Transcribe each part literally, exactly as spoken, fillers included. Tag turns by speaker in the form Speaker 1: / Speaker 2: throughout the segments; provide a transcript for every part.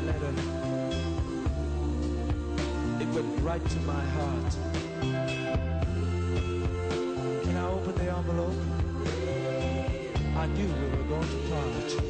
Speaker 1: letter. It went right to my heart. When I opened the envelope, I knew we were going to part.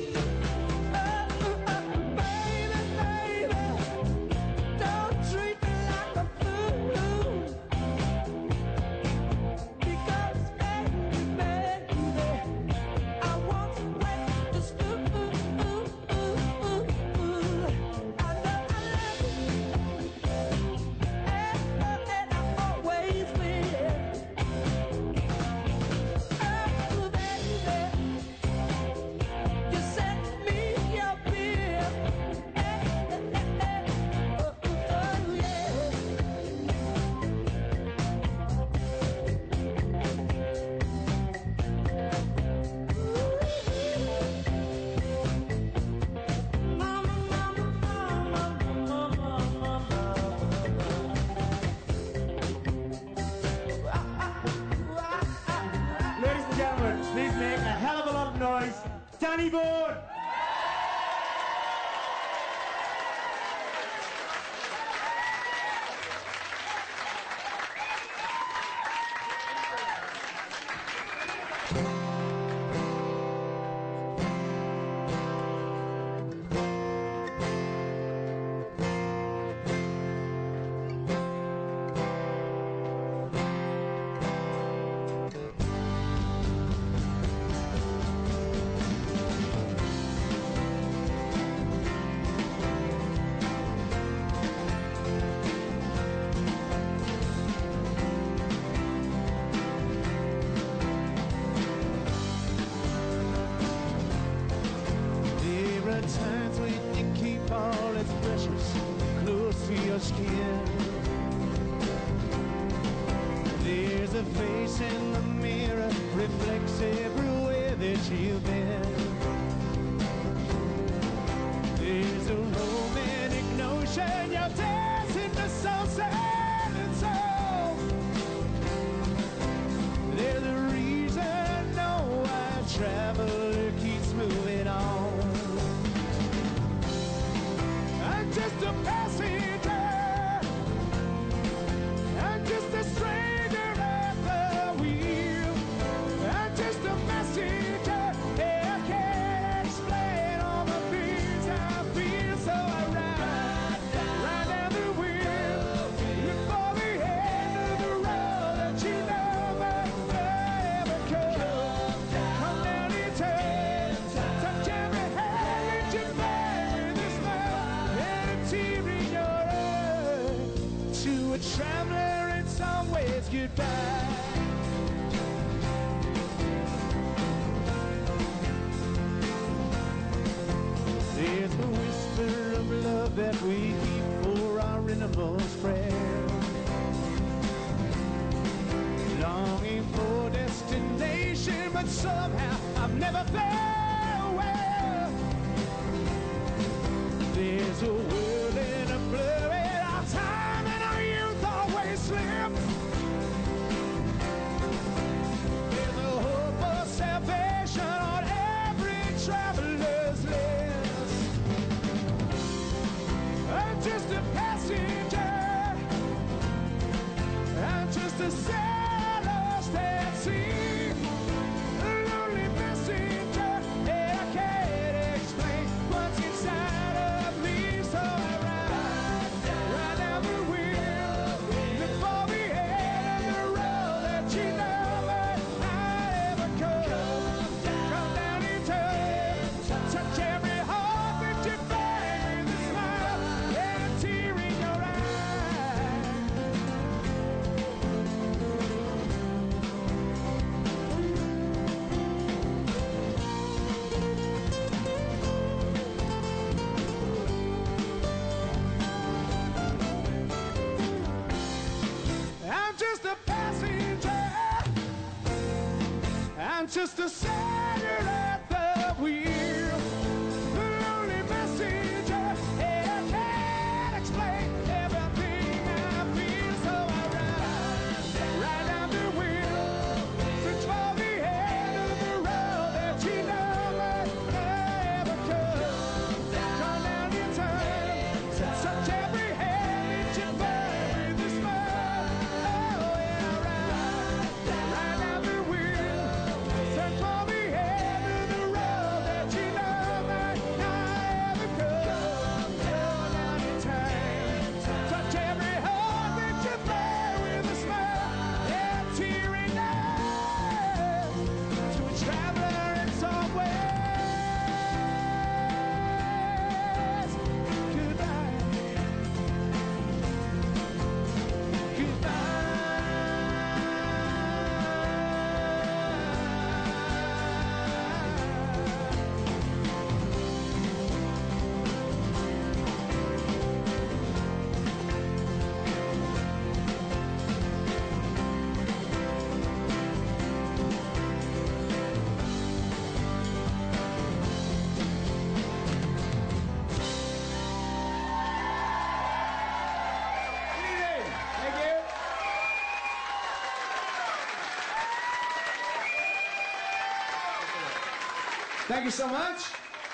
Speaker 2: Please make a hell of a lot of noise. Danny Bourne!
Speaker 1: Times when you keep all its precious close to your skin. There's a face in the mirror, reflects everywhere that you've been. There's a romantic notion you're dancing to so sad and soul. There's a reason no why traveler keeps moving on. Just a passenger, I'm just a stranger at the wheel. I'm just a messenger, I can't explain all the things I feel. So I ride, ride down the wheel, before the end of the road that you know might never come. Come down and turn, touch every hand that you find with a smile. Tear in your eye. To a traveler in some ways goodbye. There's the whisper of love that we keep for our innermost prayer, longing for destination, but somehow I've never felt where. There's a world in a blur, and our time and our youth always slip. There's a hope for salvation on every traveler's lips. I'm just a passenger, I'm just a sailor at sea, a lonely messenger, and I can't explain what's inside of me. So I ride, ride down the wheel, before the end of the road that you know might not ever come. Come down and turn, touch every heart that you find with a smile and a tear in your eye. I'm just a passenger, I'm just a sailor at the wheel, the lonely messenger, and I can't explain everything I feel. So I ride, ride down the wheel, search for the end of the road that you know might never come. Come down and turn,
Speaker 3: Thank you so much.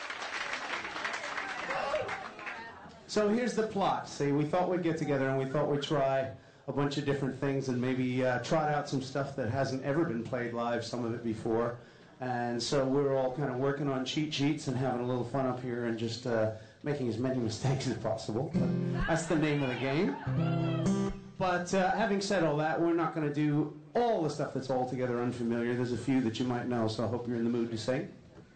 Speaker 3: So here's the plot. See, we thought we'd get together and we thought we'd try a bunch of different things and maybe uh, trot out some stuff that hasn't ever been played live, some of it before. And so we're all kind of working on cheat sheets and having a little fun up here and just uh, making as many mistakes as possible. But that's the name of the game. But uh, having said all that, we're not going to do all the stuff that's altogether unfamiliar. There's a few that you might know, so I hope you're in the mood to sing.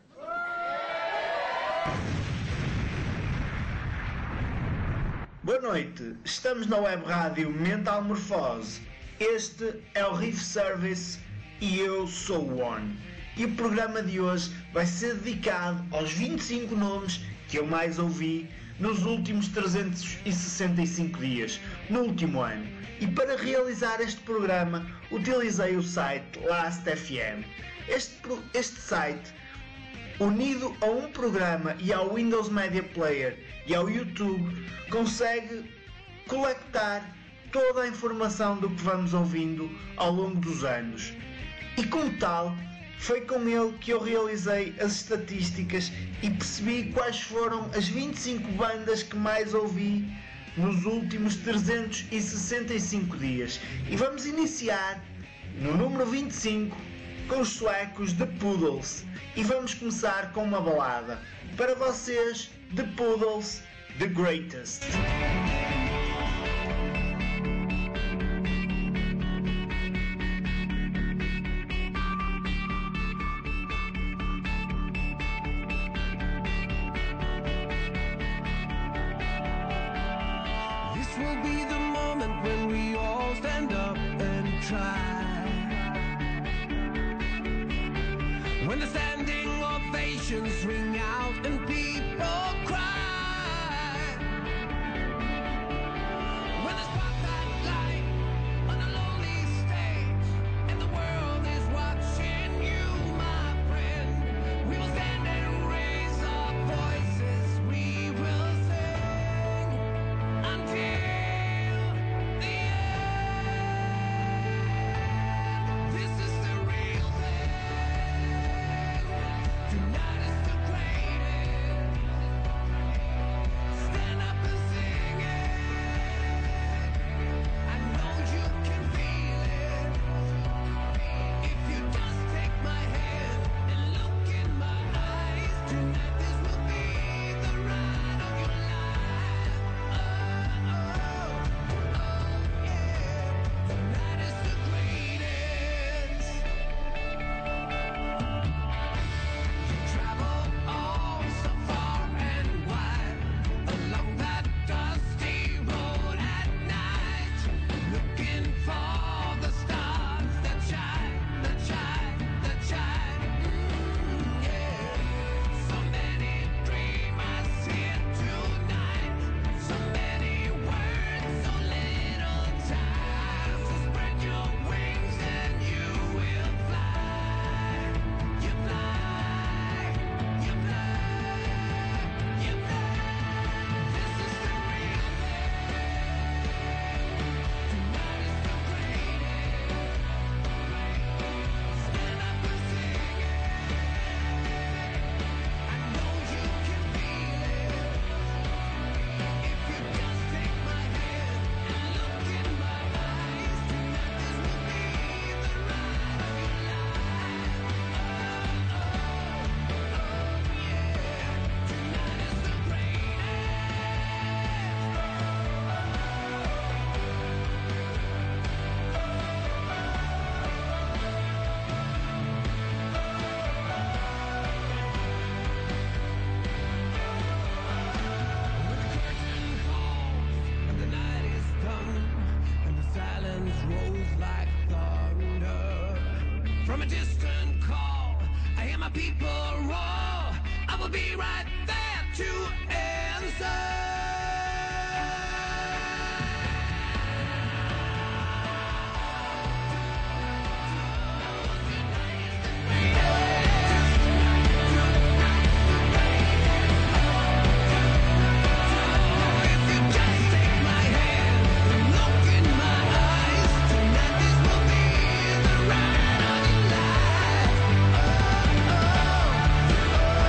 Speaker 4: Boa noite, estamos na web rádio Mental Morfose. Este é o Riff Service e eu sou o One. E o programa de hoje vai ser dedicado aos vinte e cinco nomes que eu mais ouvi nos últimos trezentos e sessenta e cinco dias, no último ano. E para realizar este programa utilizei o site Last F M. Este, este site, unido a um programa e ao Windows Media Player e ao YouTube, consegue coletar toda a informação do que vamos ouvindo ao longo dos anos. E como tal, foi com ele que eu realizei as estatísticas e percebi quais foram as vinte e cinco bandas que mais ouvi nos últimos trezentos e sessenta e cinco dias. E vamos iniciar no número vinte e cinco com os suecos The Poodles. E vamos começar com uma balada. Para vocês, The Poodles, The Greatest.
Speaker 5: When the standing ovations ring out and people cry, when the spotlight light on a lonely stage and the world is watching you, my friend, we will stand and raise our voices, we will sing until the end. This is the real thing. Tonight is the greatest. Stand up and sing it. I know you can feel it. If you just take my hand and look in my eyes, tonight this will be the ride of your life. Oh, oh, oh, yeah. Tonight is the greatest. Travel all so far and wide along that dusty road at night, looking for the stars that shine, that shine, that shine. Mm, yeah. So many dreamers here tonight, so many words, so little time. So spread your wings and you will fly. You fly, you fly, you fly. This is the real thing. Tonight is the greatest. Stand up and sing it. I know you can feel it. If you just take my hand and look in my eyes, tonight this will be the ride of your life. Oh, oh, oh, yeah. Tonight is the greatest. When the curtain falls and the night is done and the silence rolls like thunder, from a distant call I hear my people roar. I will be right there to answer. If you just take my hand and look in my eyes, tonight this will be the ride of your life. Oh, oh,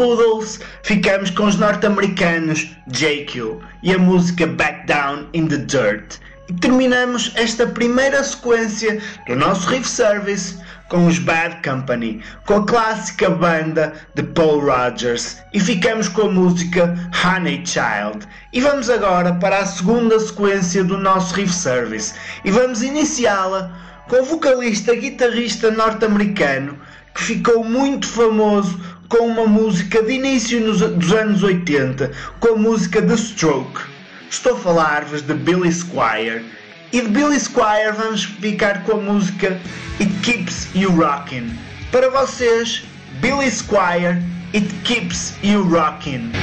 Speaker 4: Poodles, ficamos com os norte-americanos J Q e a música Back Down in the Dirt. E terminamos esta primeira sequência do nosso Riff Service com os Bad Company, com a clássica banda de Paul Rogers, e ficamos com a música Honey Child. E vamos agora para a segunda sequência do nosso Riff Service, e vamos iniciá-la com o vocalista guitarrista norte-americano que ficou muito famoso com uma música de início nos, dos anos oitenta, com a música The Stroke. Estou a falar-vos de Billy Squier, e de Billy Squier vamos ficar com a música It Keeps You Rockin'. Para vocês, Billy Squier, It Keeps You Rockin'.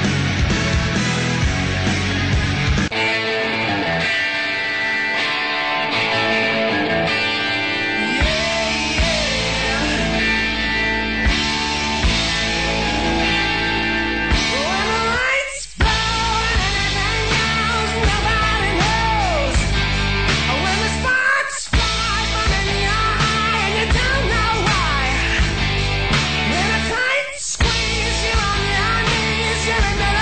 Speaker 5: Squeeze you on your knees, you're in the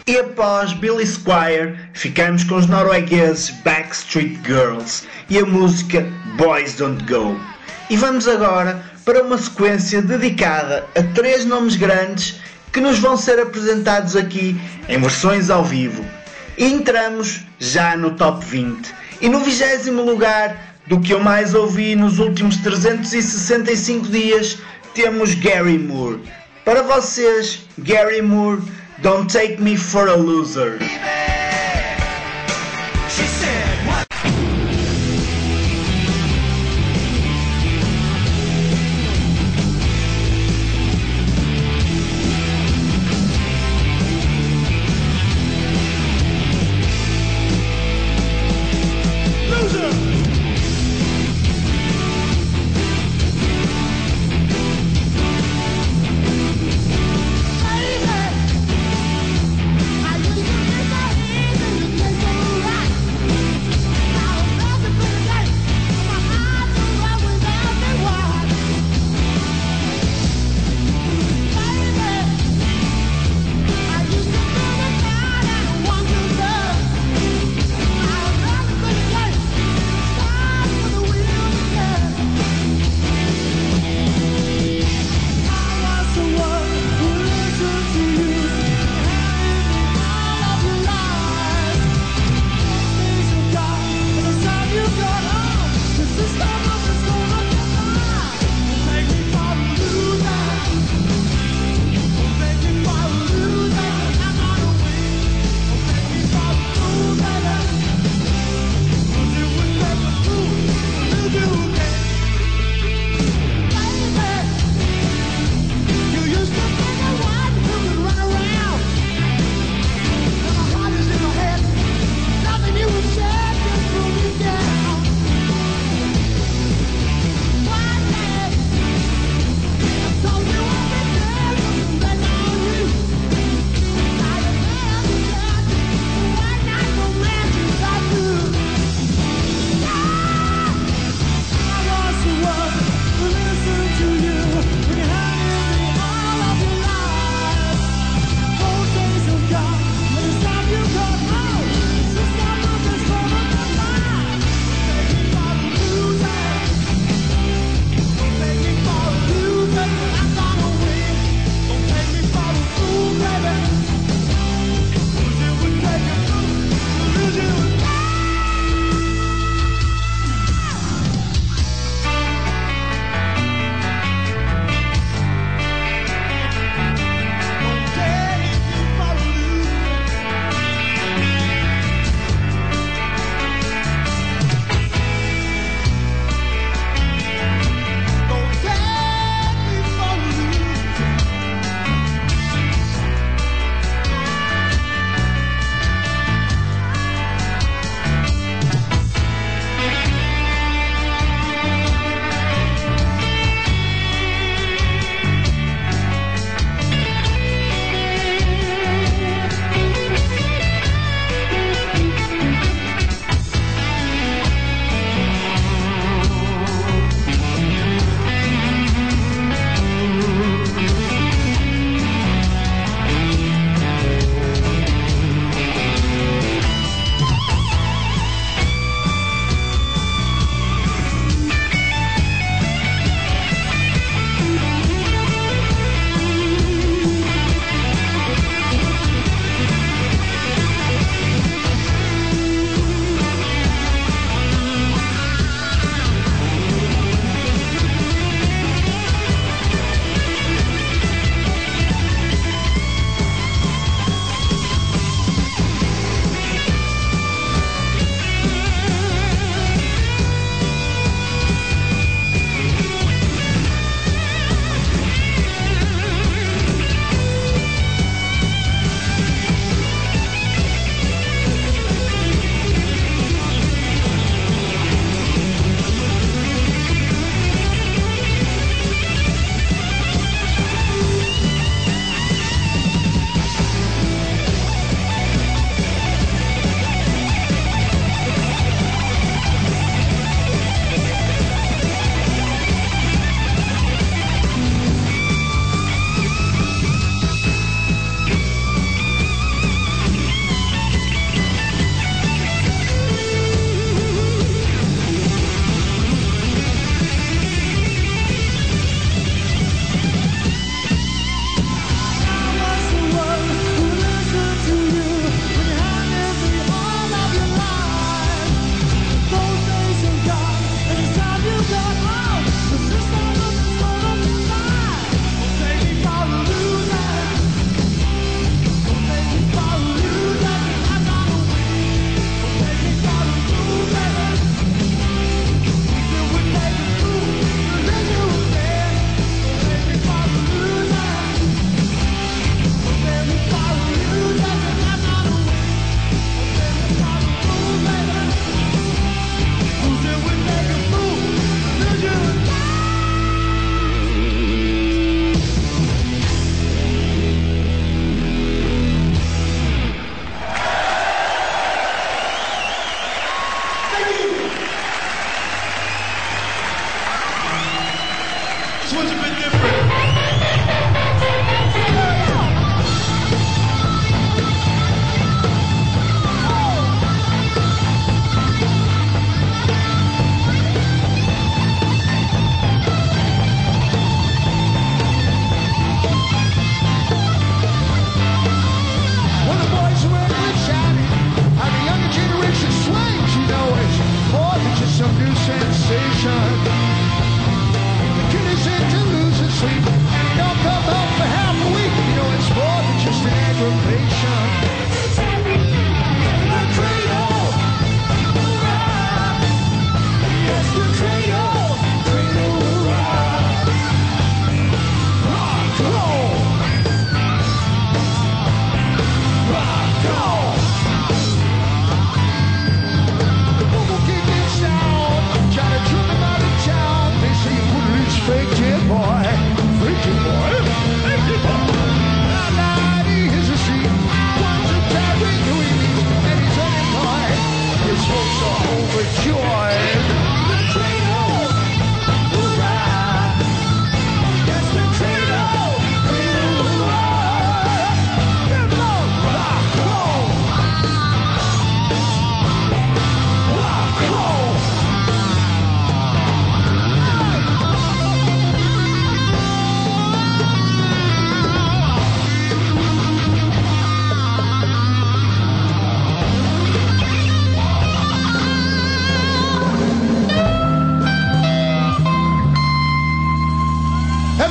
Speaker 4: E após Billy Squire, ficamos com os noruegueses Backstreet Girls e a música Boys Don't Go. E vamos agora para uma sequência dedicada a três nomes grandes que nos vão ser apresentados aqui em versões ao vivo. E entramos já no Top vinte. E no vigésimo lugar do que eu mais ouvi nos últimos trezentos e sessenta e cinco dias, temos Gary Moore. Para vocês, Gary Moore, Don't Take Me For A Loser.
Speaker 5: She said, what?
Speaker 1: Loser! Baby, I used to miss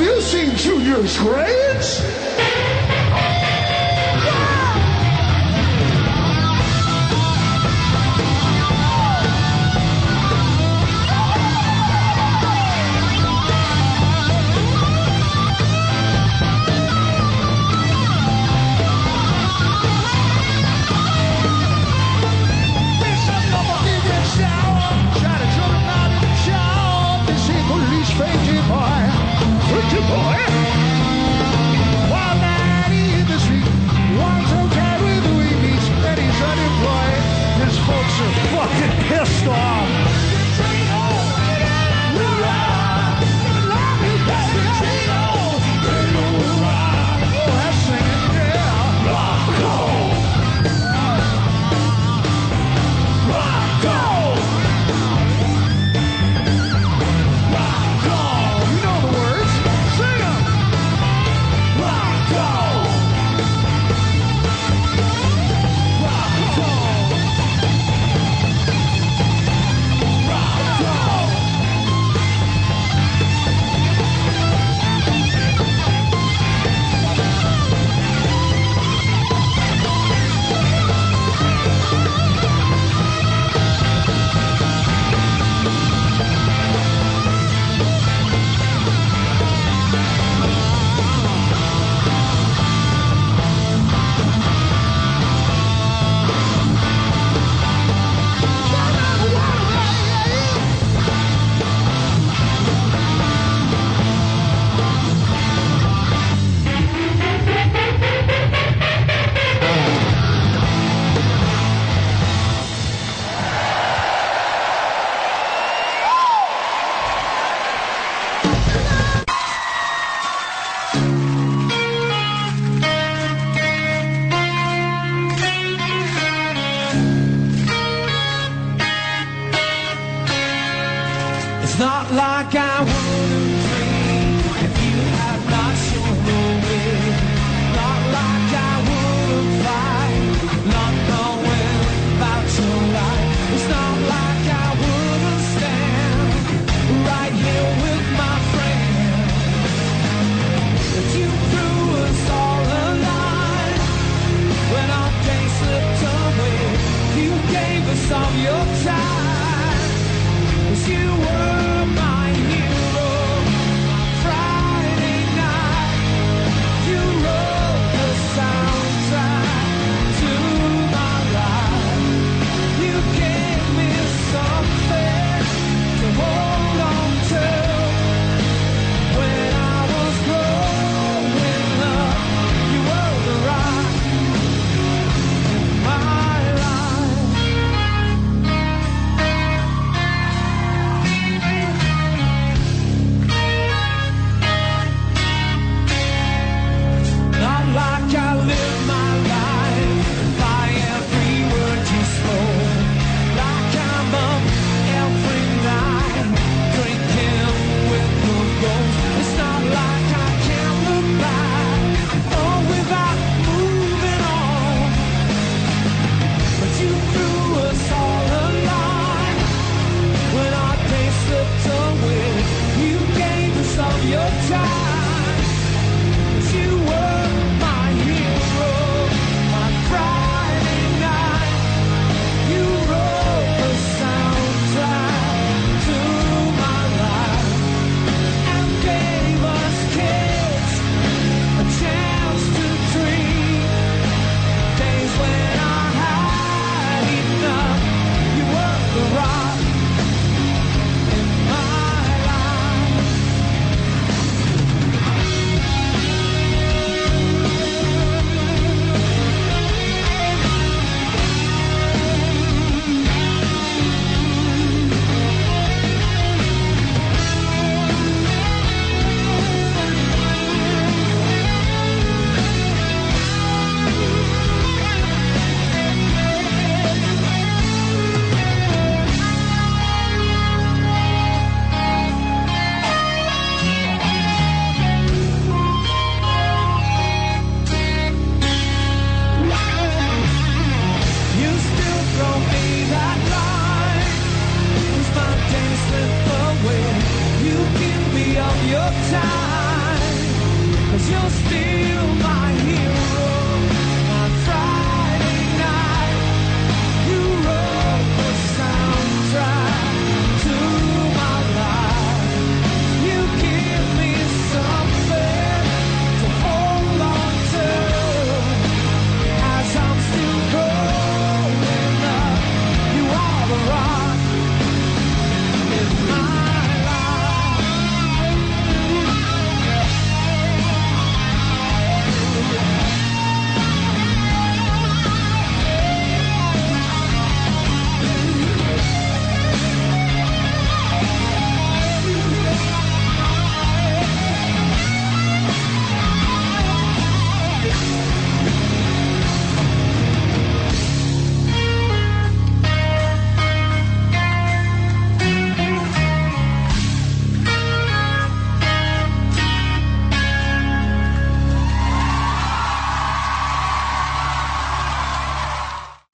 Speaker 1: you seen Junior's grades? Boy, while that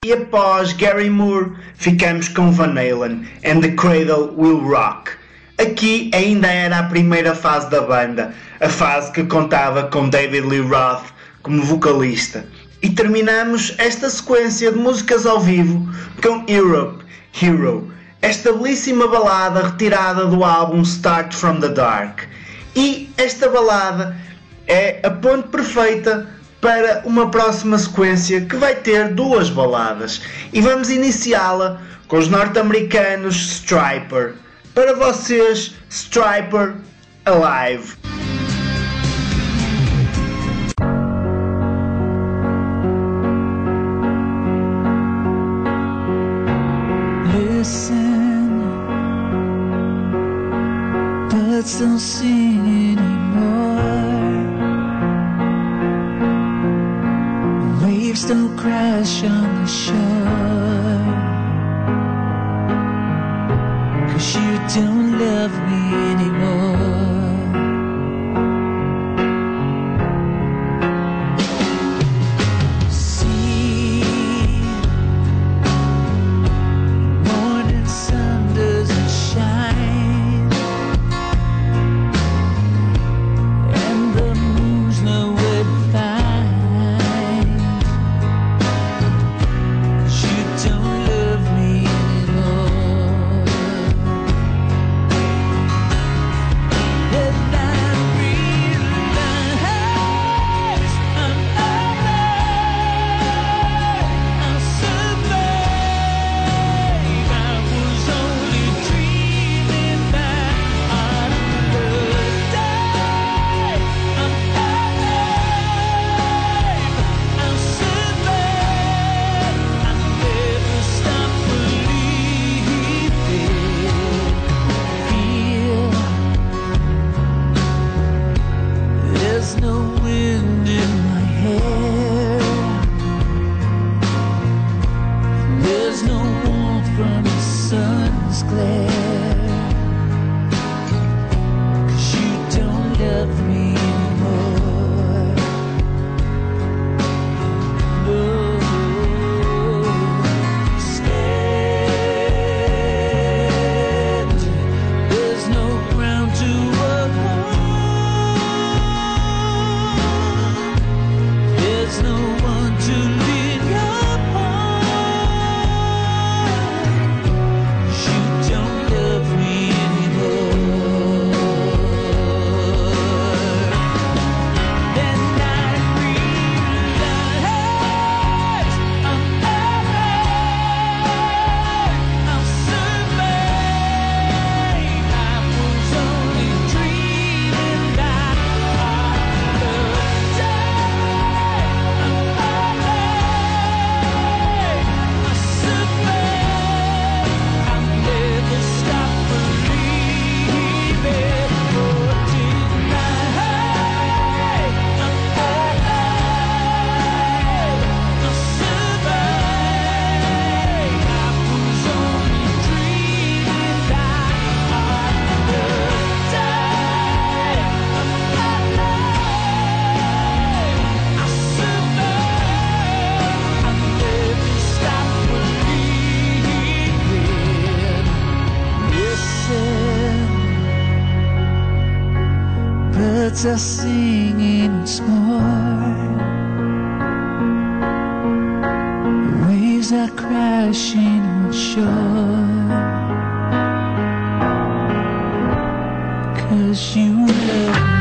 Speaker 4: E após Gary Moore, ficamos com Van Halen and The Cradle Will Rock. Aqui ainda era a primeira fase da banda, a fase que contava com David Lee Roth como vocalista. E terminamos esta sequência de músicas ao vivo com Europe, Hero, esta belíssima balada retirada do álbum Start From The Dark. E esta balada é a ponte perfeita para uma próxima sequência que vai ter duas baladas. E vamos iniciá-la com os norte-americanos Stryper. Para vocês, Stryper Alive.
Speaker 6: Listen, birds don't sing anymore. Waves don't crash on the shore. 'Cause you don't love me anymore. Birds are singing once more. Waves are crashing on shore. 'Cause you love me.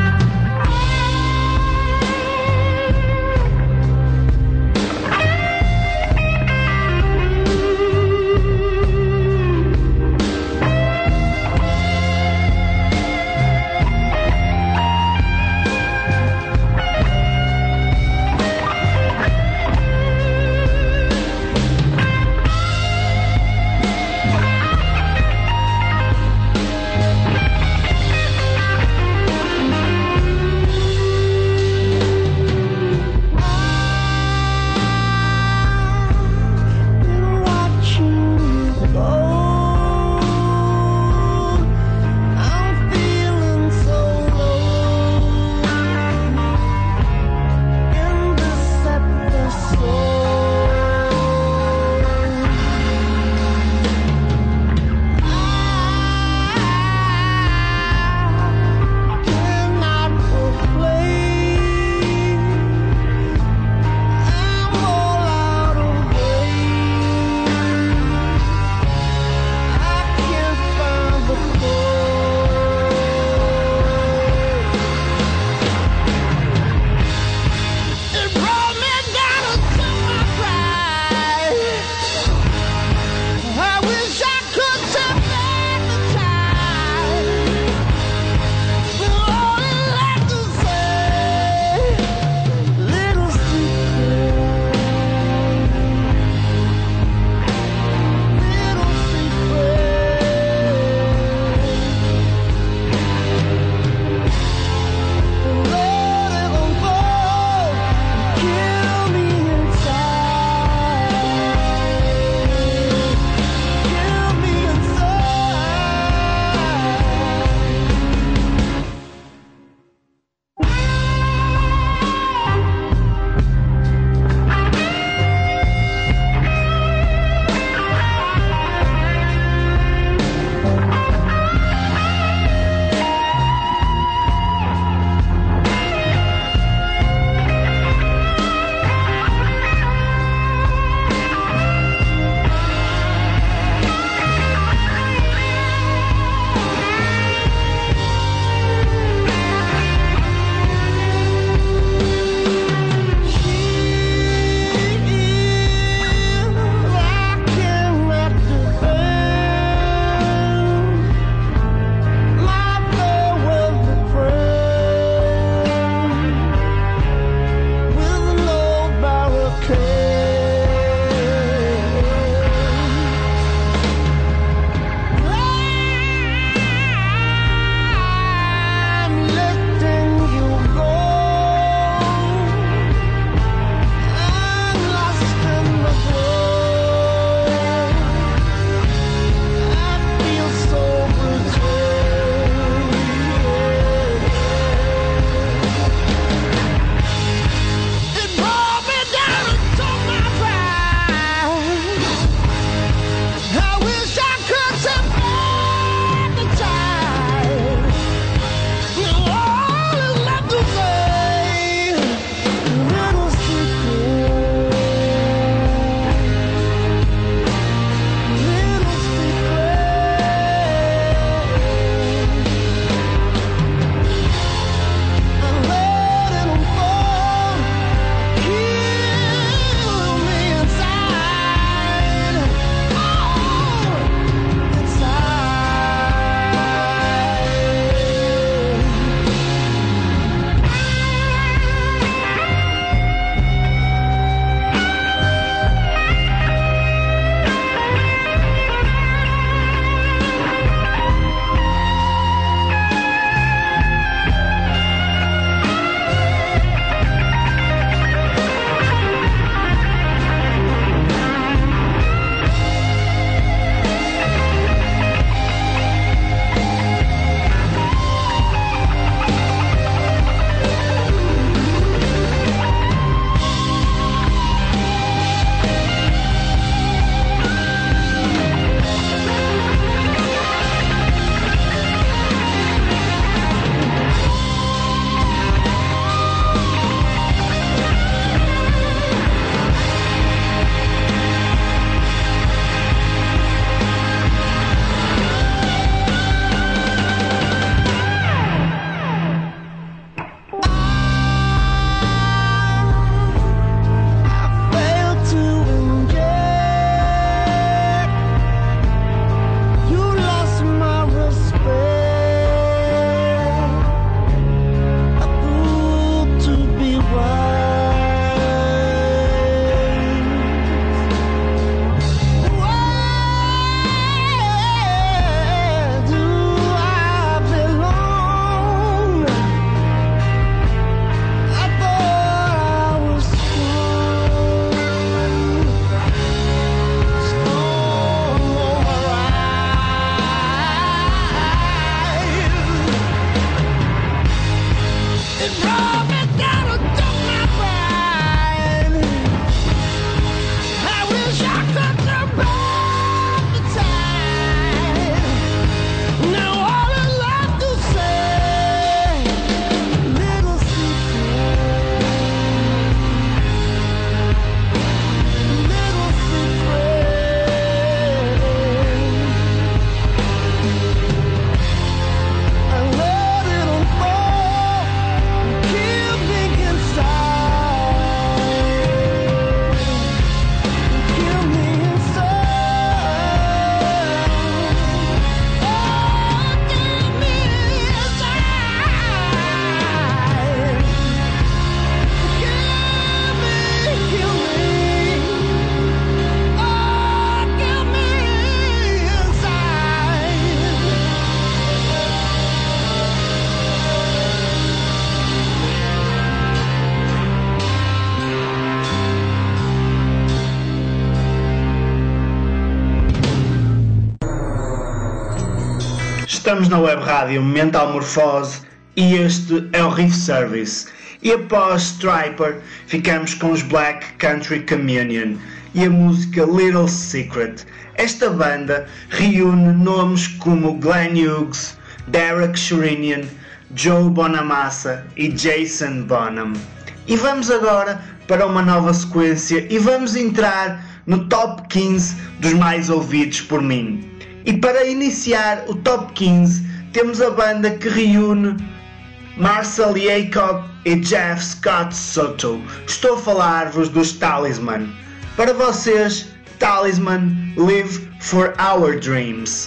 Speaker 4: estamos na web rádio Mentalmorfose e este é o Riff Service. E após Striper, ficamos com os Black Country Communion e a música Little Secret. Esta banda reúne nomes como Glenn Hughes, Derek Sherinian, Joe Bonamassa e Jason Bonham. E vamos agora para uma nova sequência e vamos entrar no top quinze dos mais ouvidos por mim. E para iniciar o top quinze temos a banda que reúne Marcel Jacob e Jeff Scott Soto. Estou a falar-vos dos Talisman. Para vocês, Talisman, Live for Our Dreams.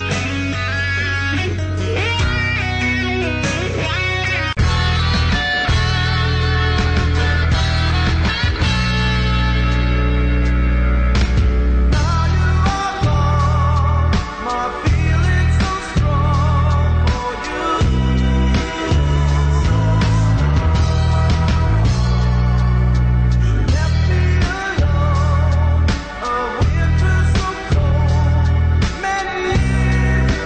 Speaker 5: Winter so cold, many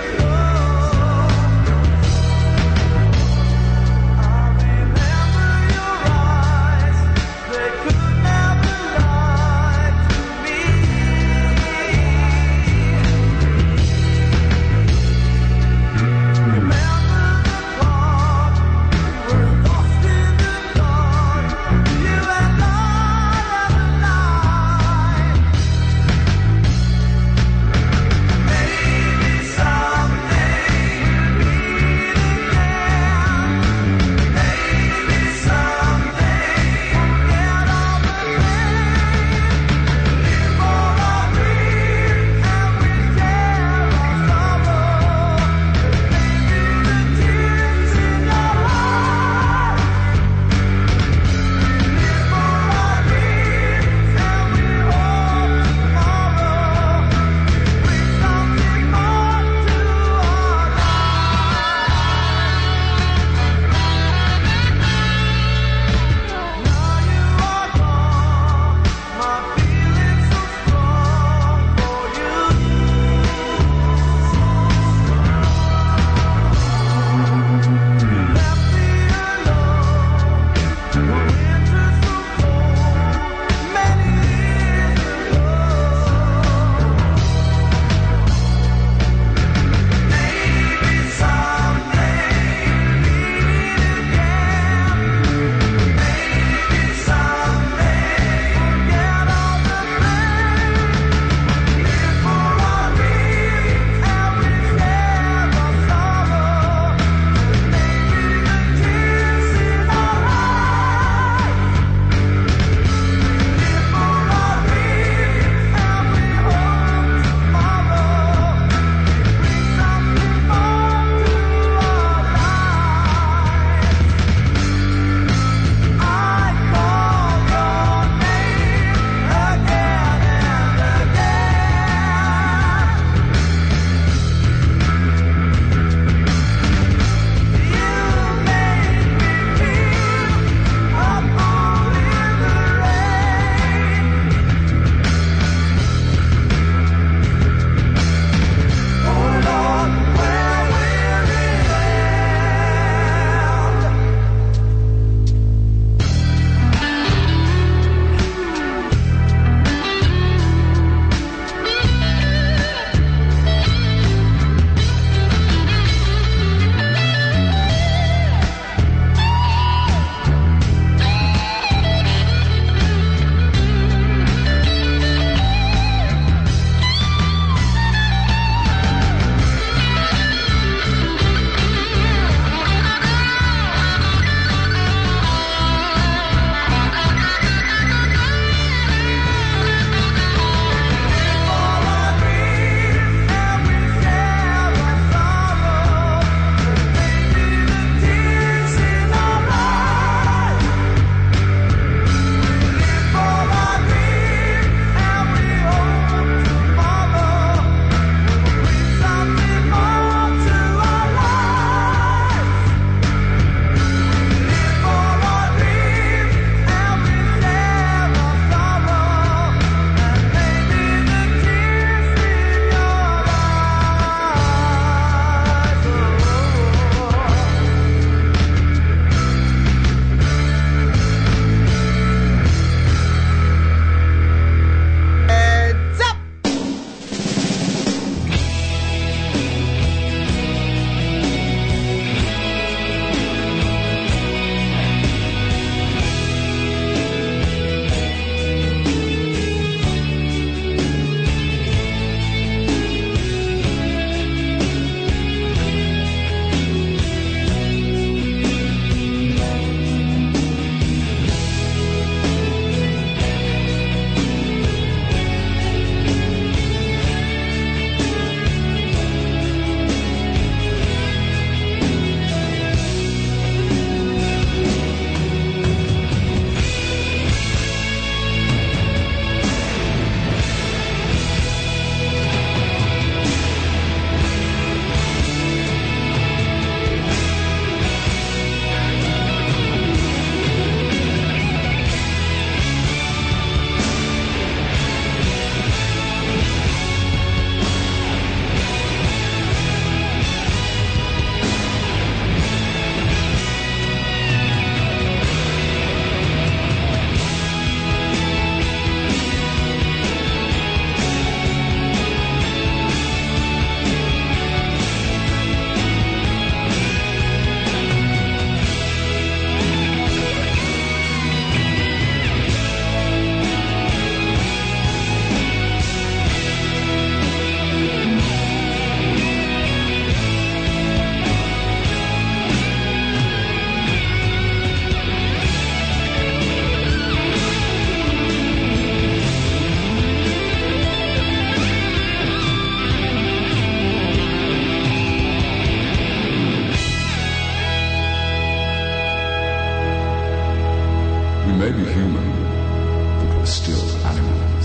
Speaker 7: We may be human, but we're still animals.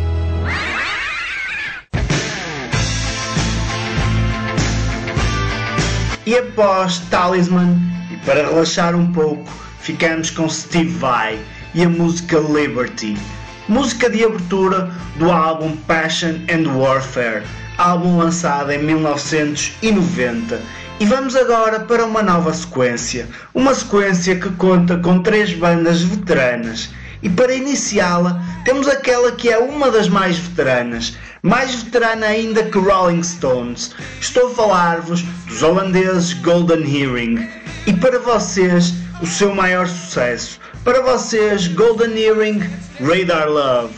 Speaker 4: E após Talisman, e para relaxar um pouco, ficamos com Steve Vai e a música Liberty, música de abertura do álbum Passion and Warfare, álbum lançado em mil novecentos e noventa. E vamos agora para uma nova sequência, uma sequência que conta com três bandas veteranas. E para iniciá-la, temos aquela que é uma das mais veteranas, mais veterana ainda que Rolling Stones. Estou a falar-vos dos holandeses Golden Earring. E para vocês, o seu maior sucesso. Para vocês, Golden Earring, Radar Love.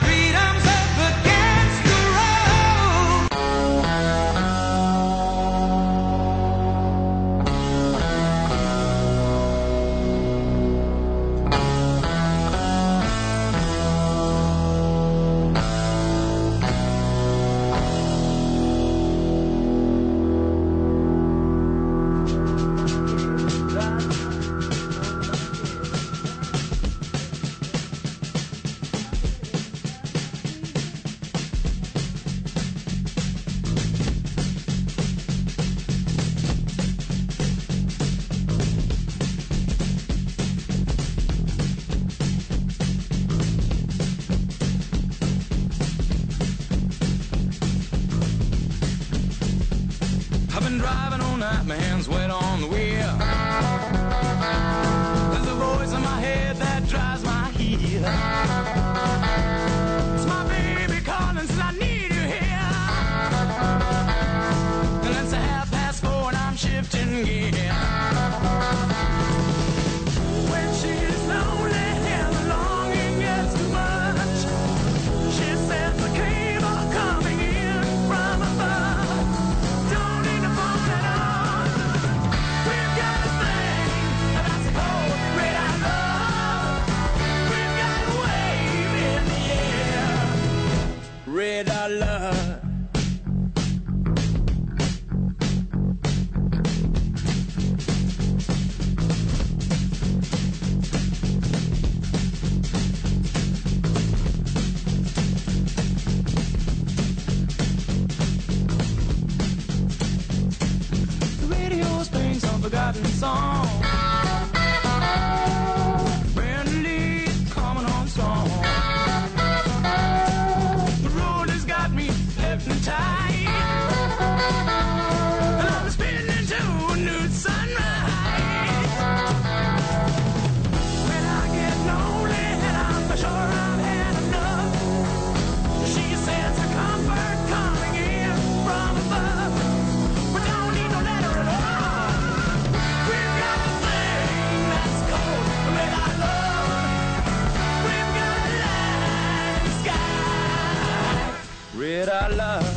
Speaker 5: I've been driving all night, my hands wet on the wheel. There's a voice in my head that drives my heel. It's my baby calling, says I need you here. And it's a half past four and I'm shifting gear. When she's lonely and the longing gets too much, she says the cable coming in from above. Don't need to phone at all. We've got a thing that's called radar love. We've got a wave in the air. Radar love. The radio's playing some forgotten song. Brand new lead coming on strong. The road has got me hypnotized, and I'm spinning to a new sunrise. When I get lonely and I'm sure I've had enough, she says a comfort coming in from above. We don't need no letter at all. We've got a thing that's called radar love. We've got a light in the sky. Radar love.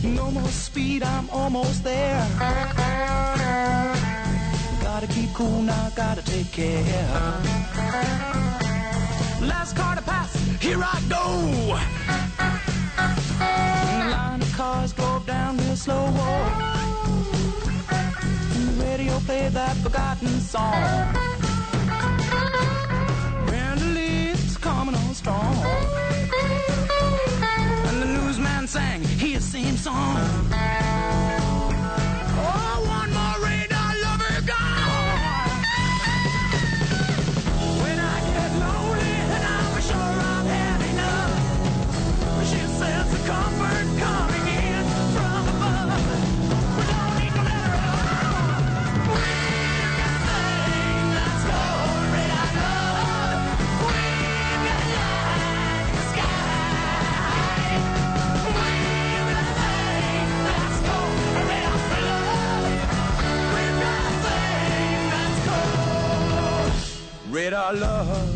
Speaker 6: No more speed, I'm almost there. Gotta keep cool now, gotta take care. Last car to pass, here I go. And the line of cars drove down real slow. And the radio played that forgotten song. Brenda Lee's coming on strong. And the newsman sang his same song. Oh, one more radar lover gone. When I get lonely and I'm sure I've had enough, she says the comfort coming in from above. We don't need to let her alone. We've got a thing that's called radar love. We've got a light in the sky. We've got a thing that's called radar for love. We've got a thing that's called radar love.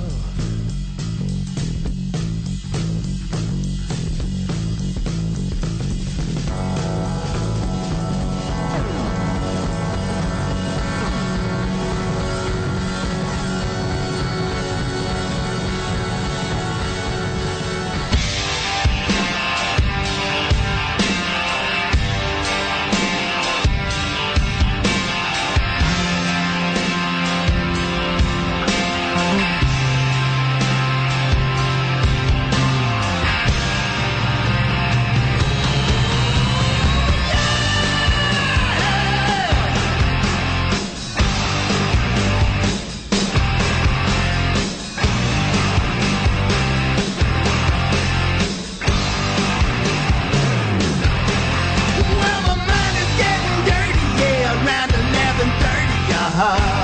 Speaker 6: Well, my mind is getting dirty, yeah, around eleven thirty, uh-huh.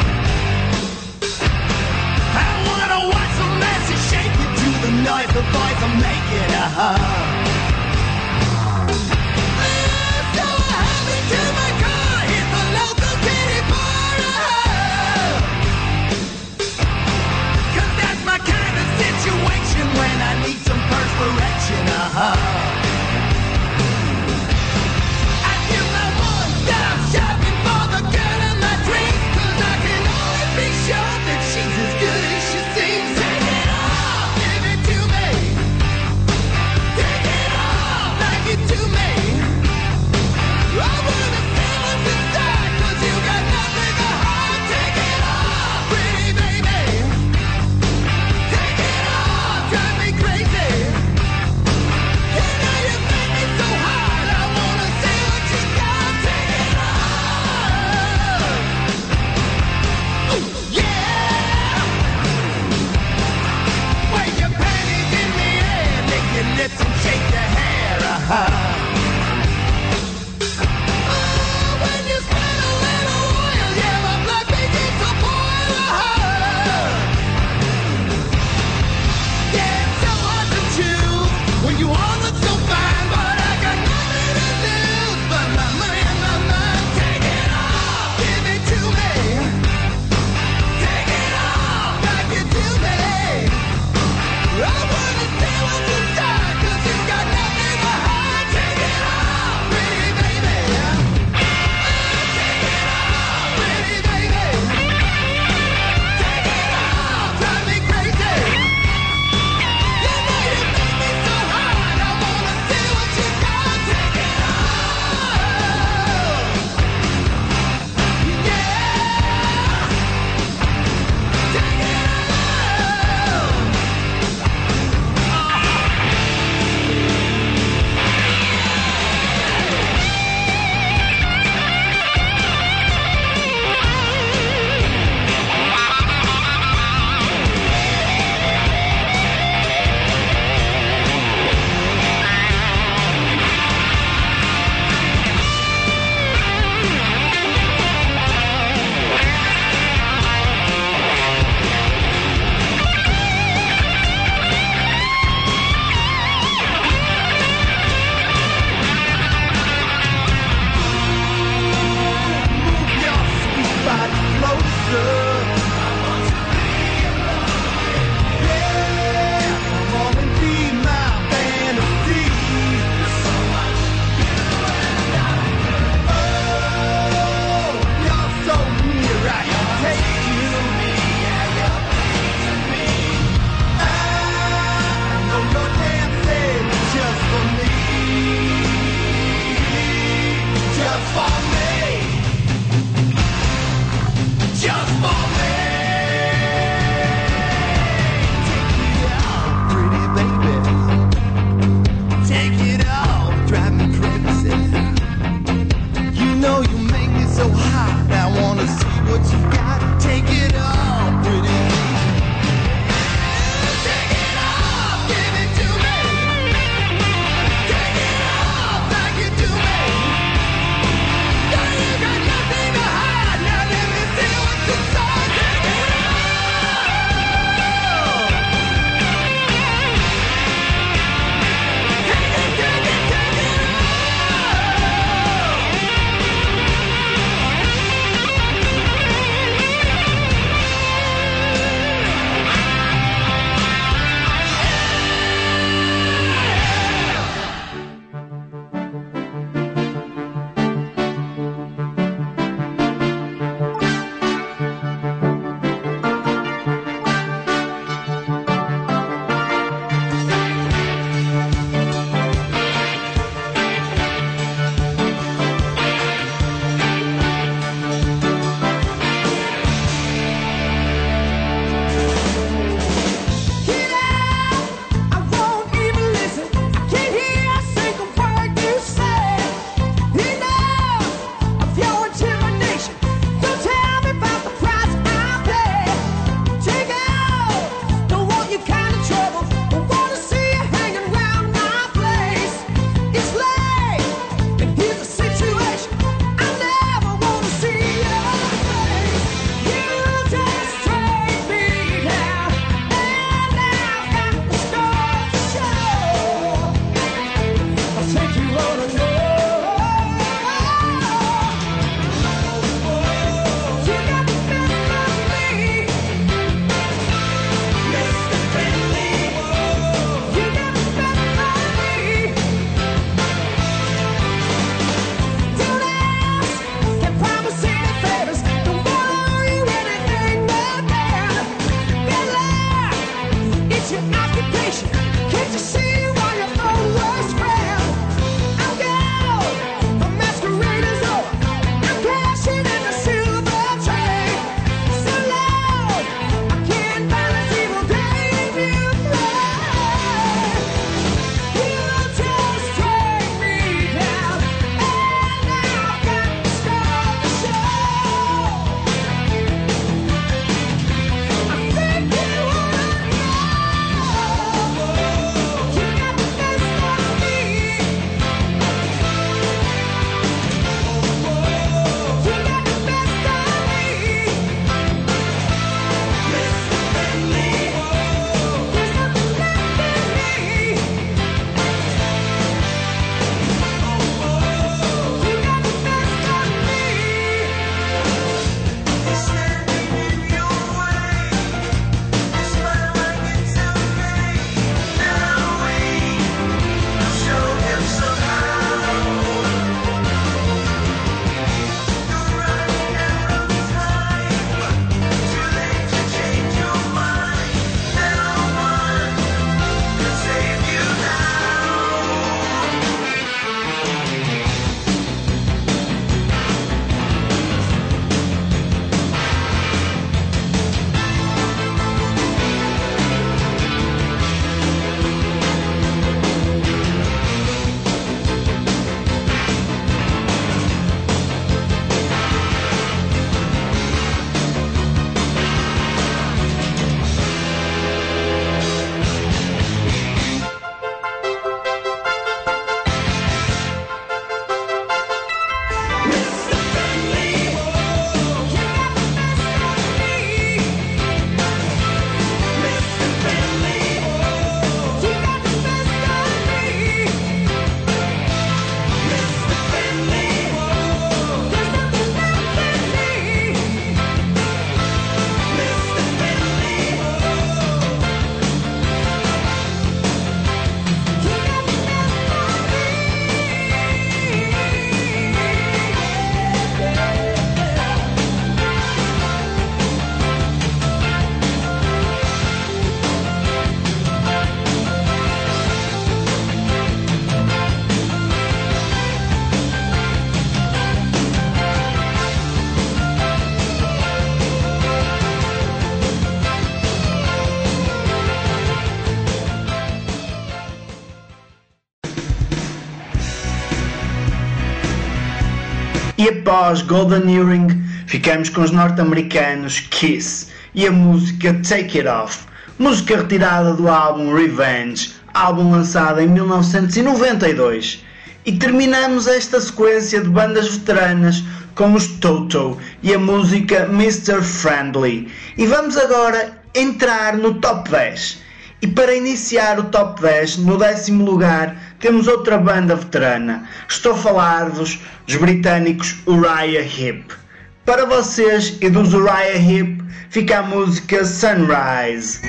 Speaker 6: I wanna watch the masses shake it to the noise the boys are making, uh-huh. I'm so happy to my car, hit the local kitty bar, uh-huh. 'Cause that's my kind of situation when I need some perspiration, uh-huh. I give my one-stop shopping for the girl in my dreams, 'cause I can always be sure that she's as good as she seems. Take it all, give it to me. Take it
Speaker 4: E após Golden Earring, ficamos com os norte-americanos Kiss e a música Take It Off, música retirada do álbum Revenge, álbum lançado em mil novecentos e noventa e dois. E terminamos esta sequência de bandas veteranas com os Toto e a música mister Friendly. E vamos agora entrar no top dez. E para iniciar o top dez, no décimo lugar, temos outra banda veterana. Estou a falar-vos dos britânicos Uriah Heep. Para vocês e dos Uriah Heep, fica a música Sunrise.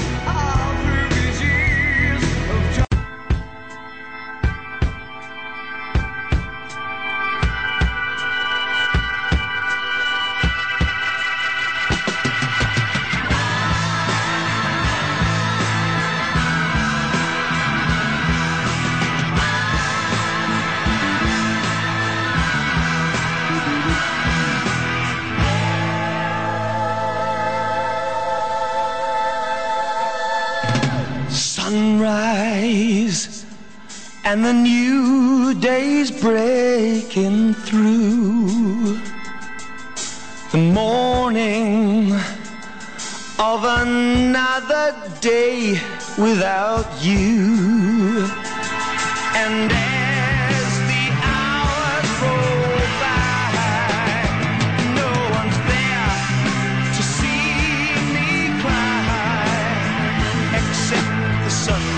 Speaker 6: Sunrise and the new day's breaking through, the morning of another day without you. And as the hours roll by, no one's there to see me cry except the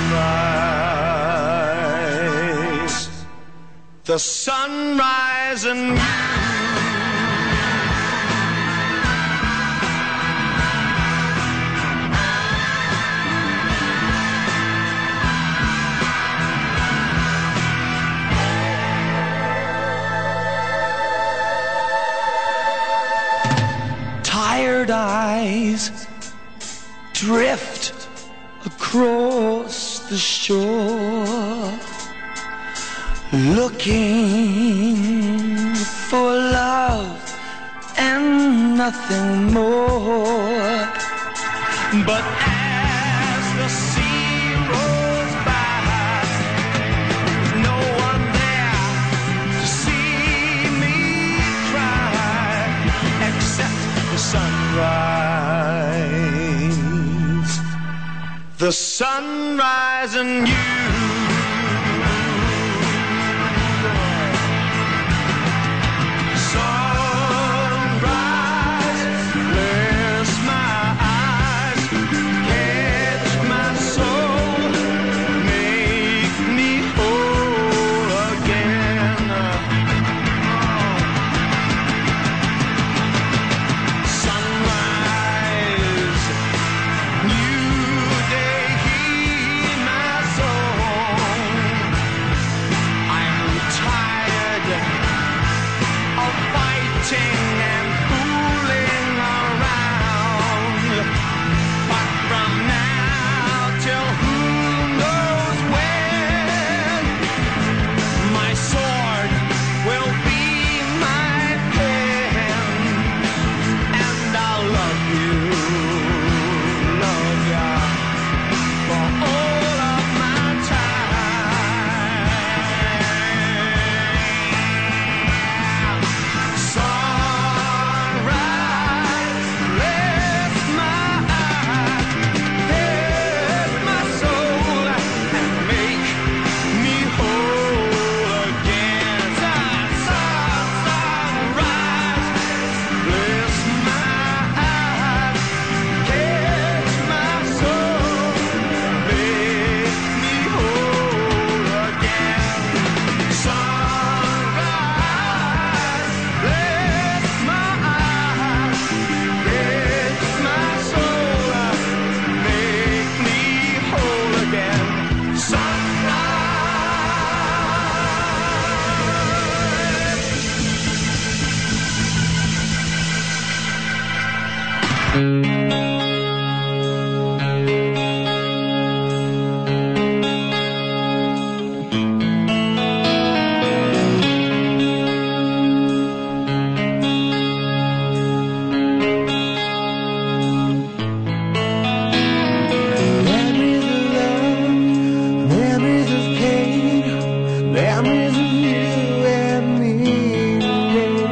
Speaker 6: sunrise, the sunrise and you. Tired eyes drift across the shore, looking for love and nothing more. But as the sea rolls by, no one there to see me cry except the sunrise, the sunrise and you. Sunrise, bless my eyes, catch my soul, make me whole again. Sunrise, new day, heed my soul. I'm tired of fighting and fooling around, but from now till who knows when, my sword will be my pen, and I'll love you, love ya for all of my time. Sunrise, bless my eyes, catch my soul, and make me whole again. Sunrise, bless my eyes, catch my soul, make me whole again. Sunrise, bless my eyes, catch my soul, make me whole again. Memories of love, memories of pain, memories of you and me.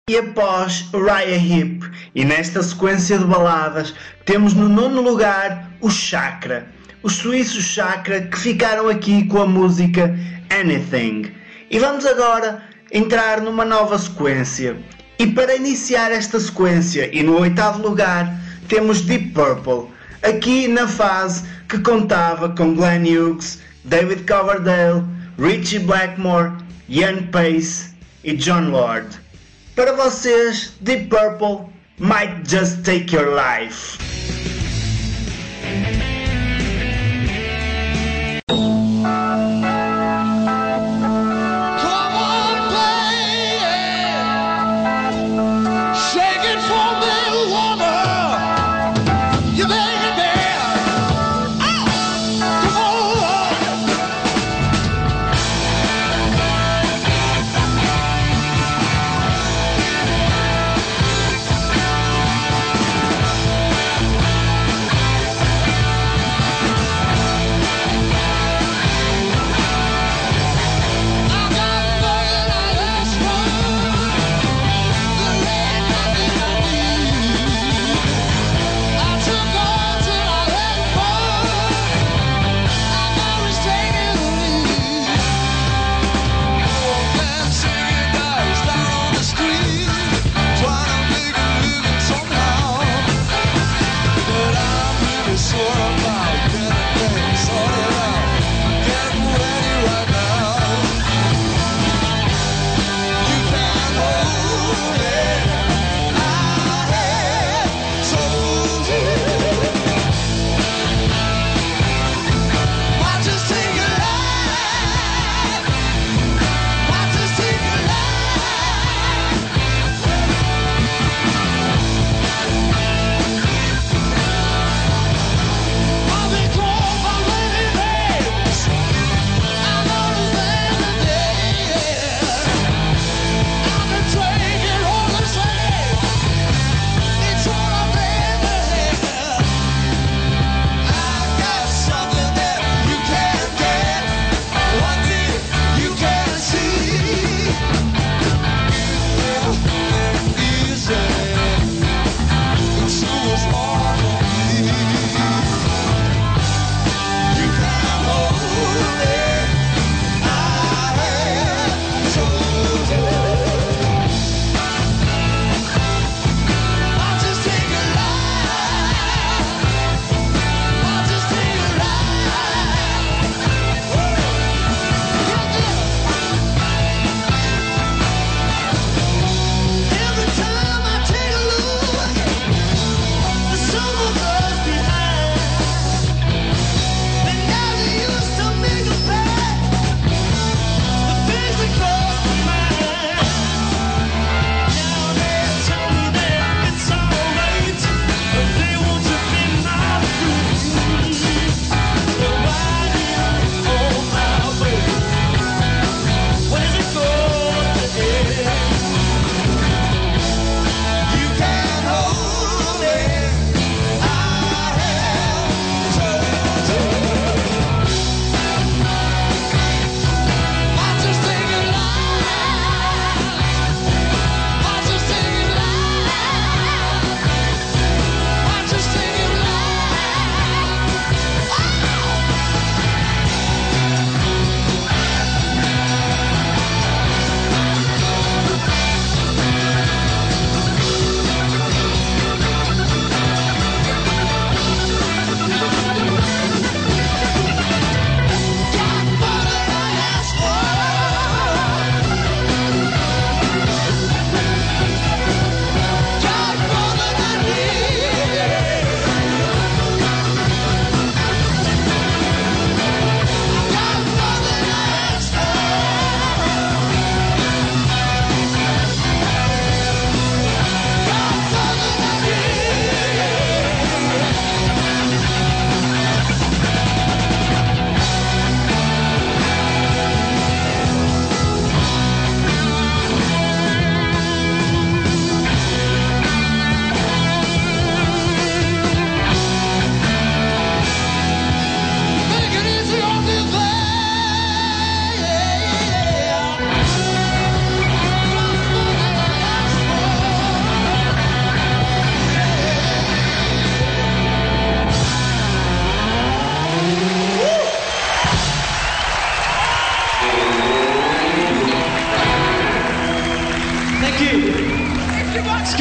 Speaker 4: E após Uriah Heep, e nesta sequência de baladas, temos no nono lugar o Chakra, os suíços Chakra, que ficaram aqui com a música Anything. E vamos agora entrar numa nova sequência. E para iniciar esta sequência, e no oitavo lugar, temos Deep Purple, aqui na fase que contava com Glenn Hughes, David Coverdale, Ritchie Blackmore, Ian Pace e John Lord. Para vocês, Deep Purple, Might Just Take Your Life.
Speaker 5: Come on, play it. Shake it for me, woman. You make it bad. Oh, come on.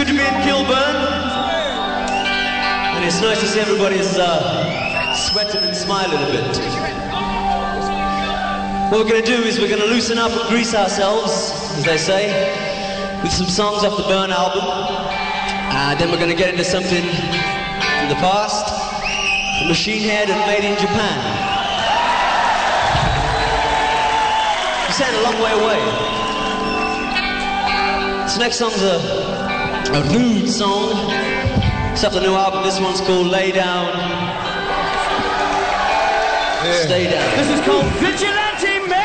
Speaker 8: good to be in Kilburn. And it's nice to see everybody's uh, sweating and smiling a bit. What we're going to do is we're going to loosen up and grease ourselves, as they say, with some songs off the Burn album. Uh, then we're going to get into something from the past, from Machine Head and Made in Japan. We sound a long way away. This next song's a, a rude song. It's off the new album. This one's called Lay Down, Stay Down.
Speaker 1: This is called Vigilante Man.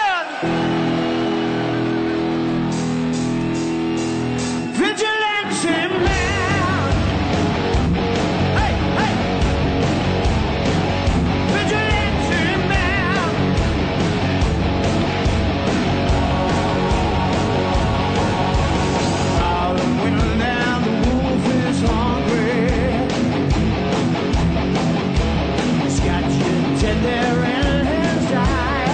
Speaker 1: Vigilante Man. Hey, hey. Vigilante Man. Out the window now, the wolf is hungry. He's got you dead there in his eyes.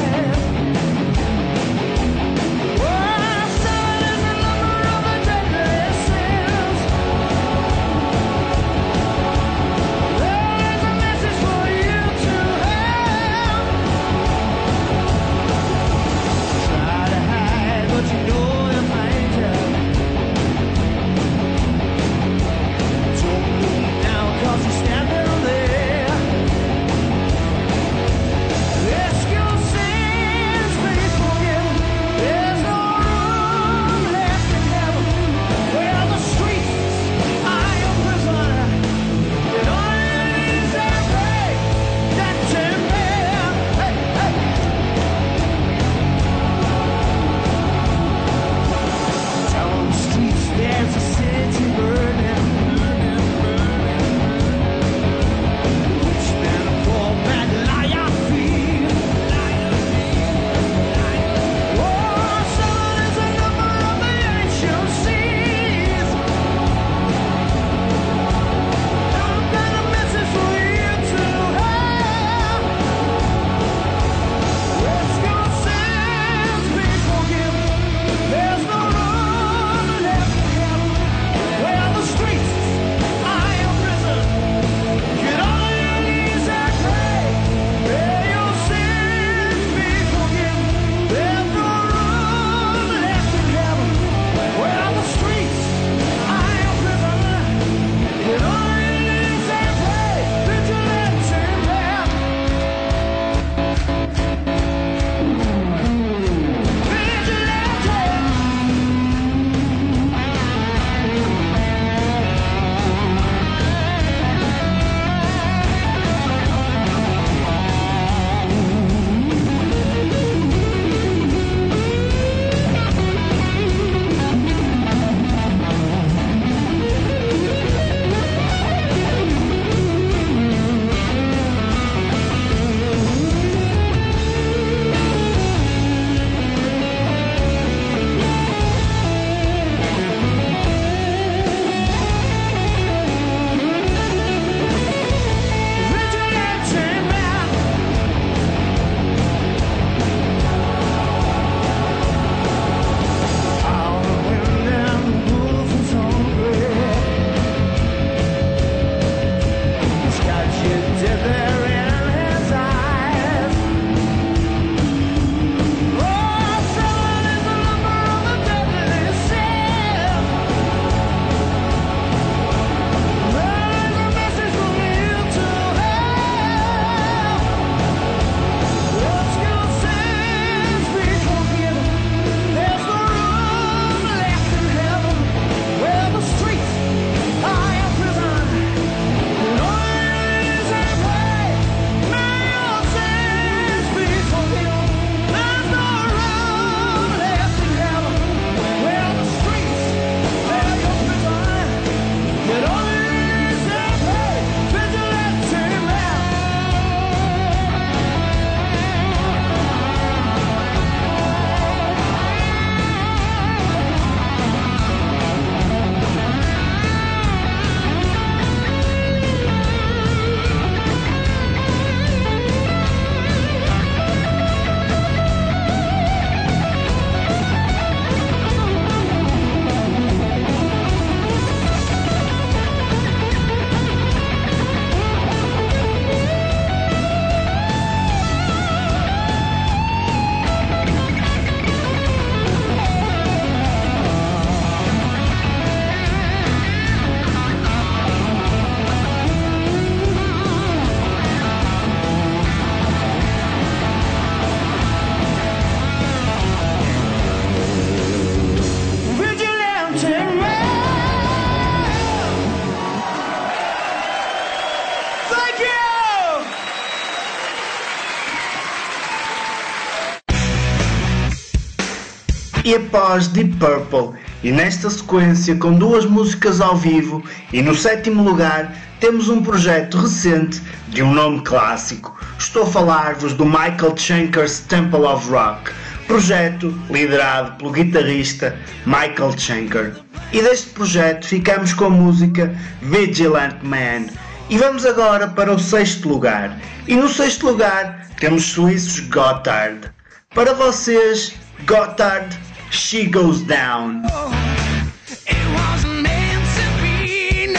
Speaker 4: e após Deep Purple. E nesta sequência, com duas músicas ao vivo, e no sétimo lugar, temos um projeto recente de um nome clássico. Estou a falar-vos do Michael Schenker's Temple of Rock, projeto liderado pelo guitarrista Michael Schenker. E deste projeto ficamos com a música Vigilant Man. E vamos agora para o sexto lugar. E no sexto lugar temos suíços Gotthard. Para vocês, Gotthard, She Goes Down.
Speaker 5: It wasn't meant to be.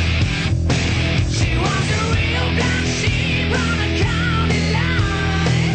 Speaker 5: She was a real black sheep on a county line.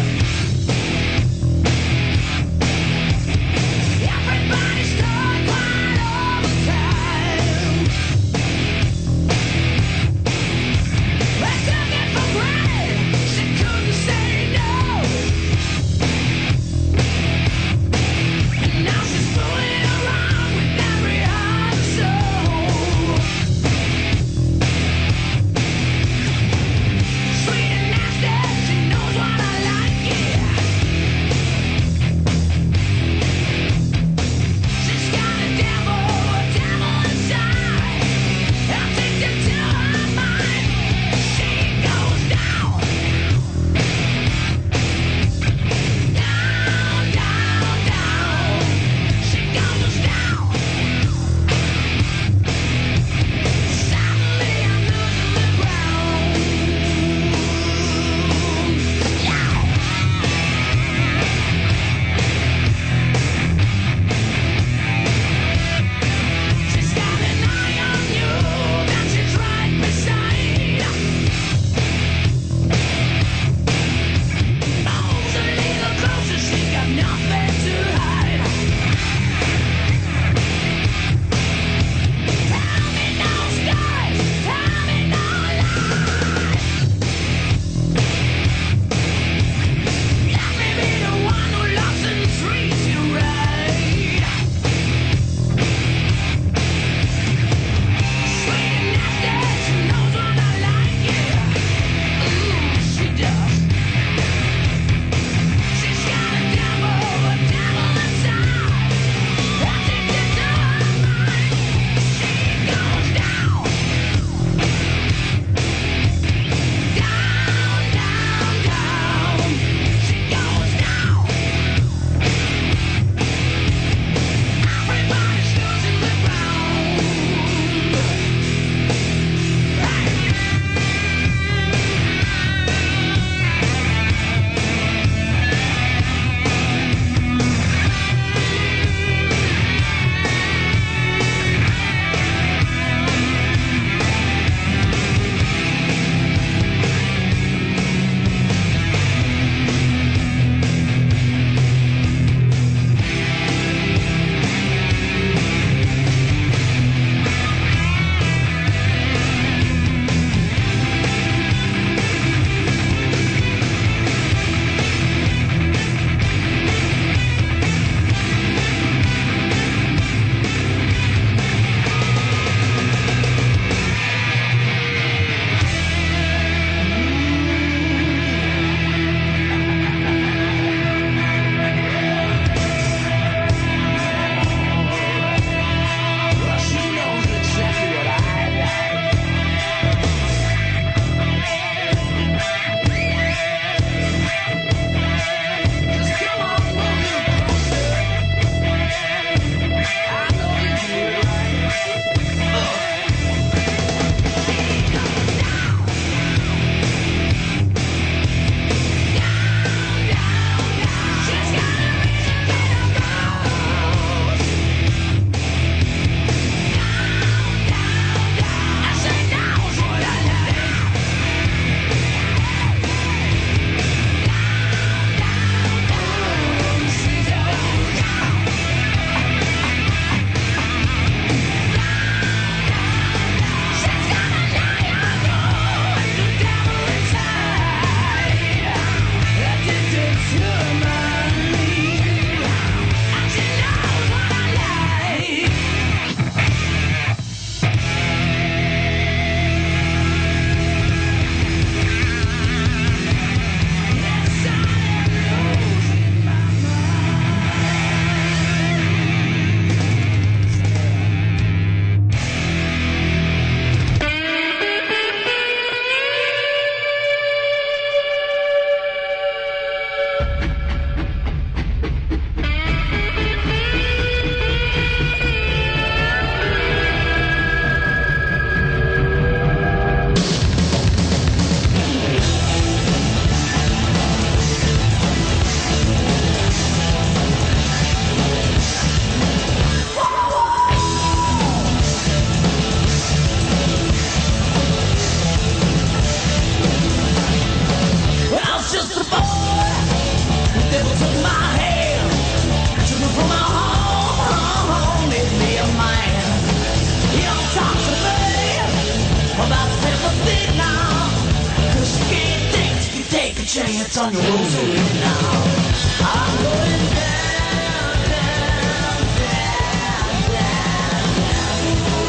Speaker 6: chance on your road, so look now. I'm going down, down, down, down, down.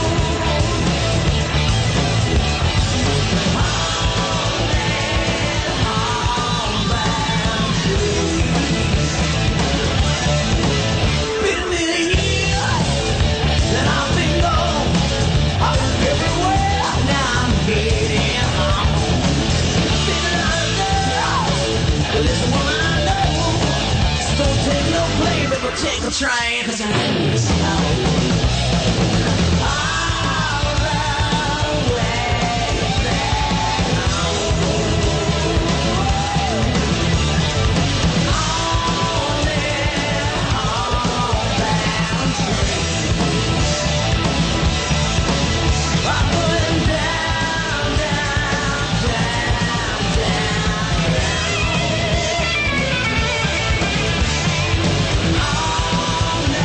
Speaker 6: Homebound, homebound. Been a million years that I've been gone. I look everywhere, now I'm heading home. Been a lot of girls, but there's a woman I know. So don't take no blame if I take a train, 'cause I know it's slow. I'll ride away back home. On that homebound train. I'm going down, down, down, down, down. On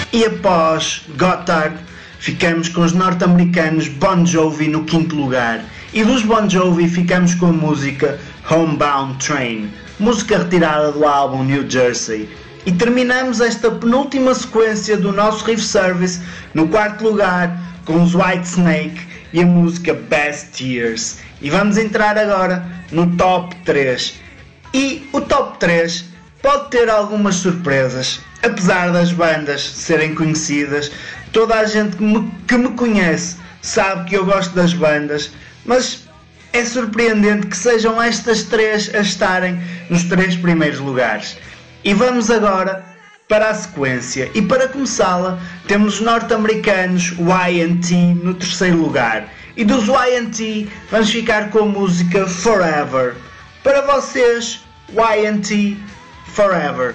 Speaker 4: E após Gotthard, ficamos com os norte-americanos Bon Jovi no quinto lugar. E dos Bon Jovi ficamos com a música Homebound Train, música retirada do álbum New Jersey. E terminamos esta penúltima sequência do nosso Riff Service no quarto lugar com os Whitesnake e a música Best Years. E vamos entrar agora no top três. E o top três pode ter algumas surpresas. Apesar das bandas serem conhecidas, toda a gente que me, que me conhece sabe que eu gosto das bandas, mas é surpreendente que sejam estas três a estarem nos três primeiros lugares. E vamos agora para a sequência. E para começá-la, temos os norte-americanos Y and T no terceiro lugar. E dos Y and T vamos ficar com a música Forever. Para vocês, Y and T, Forever.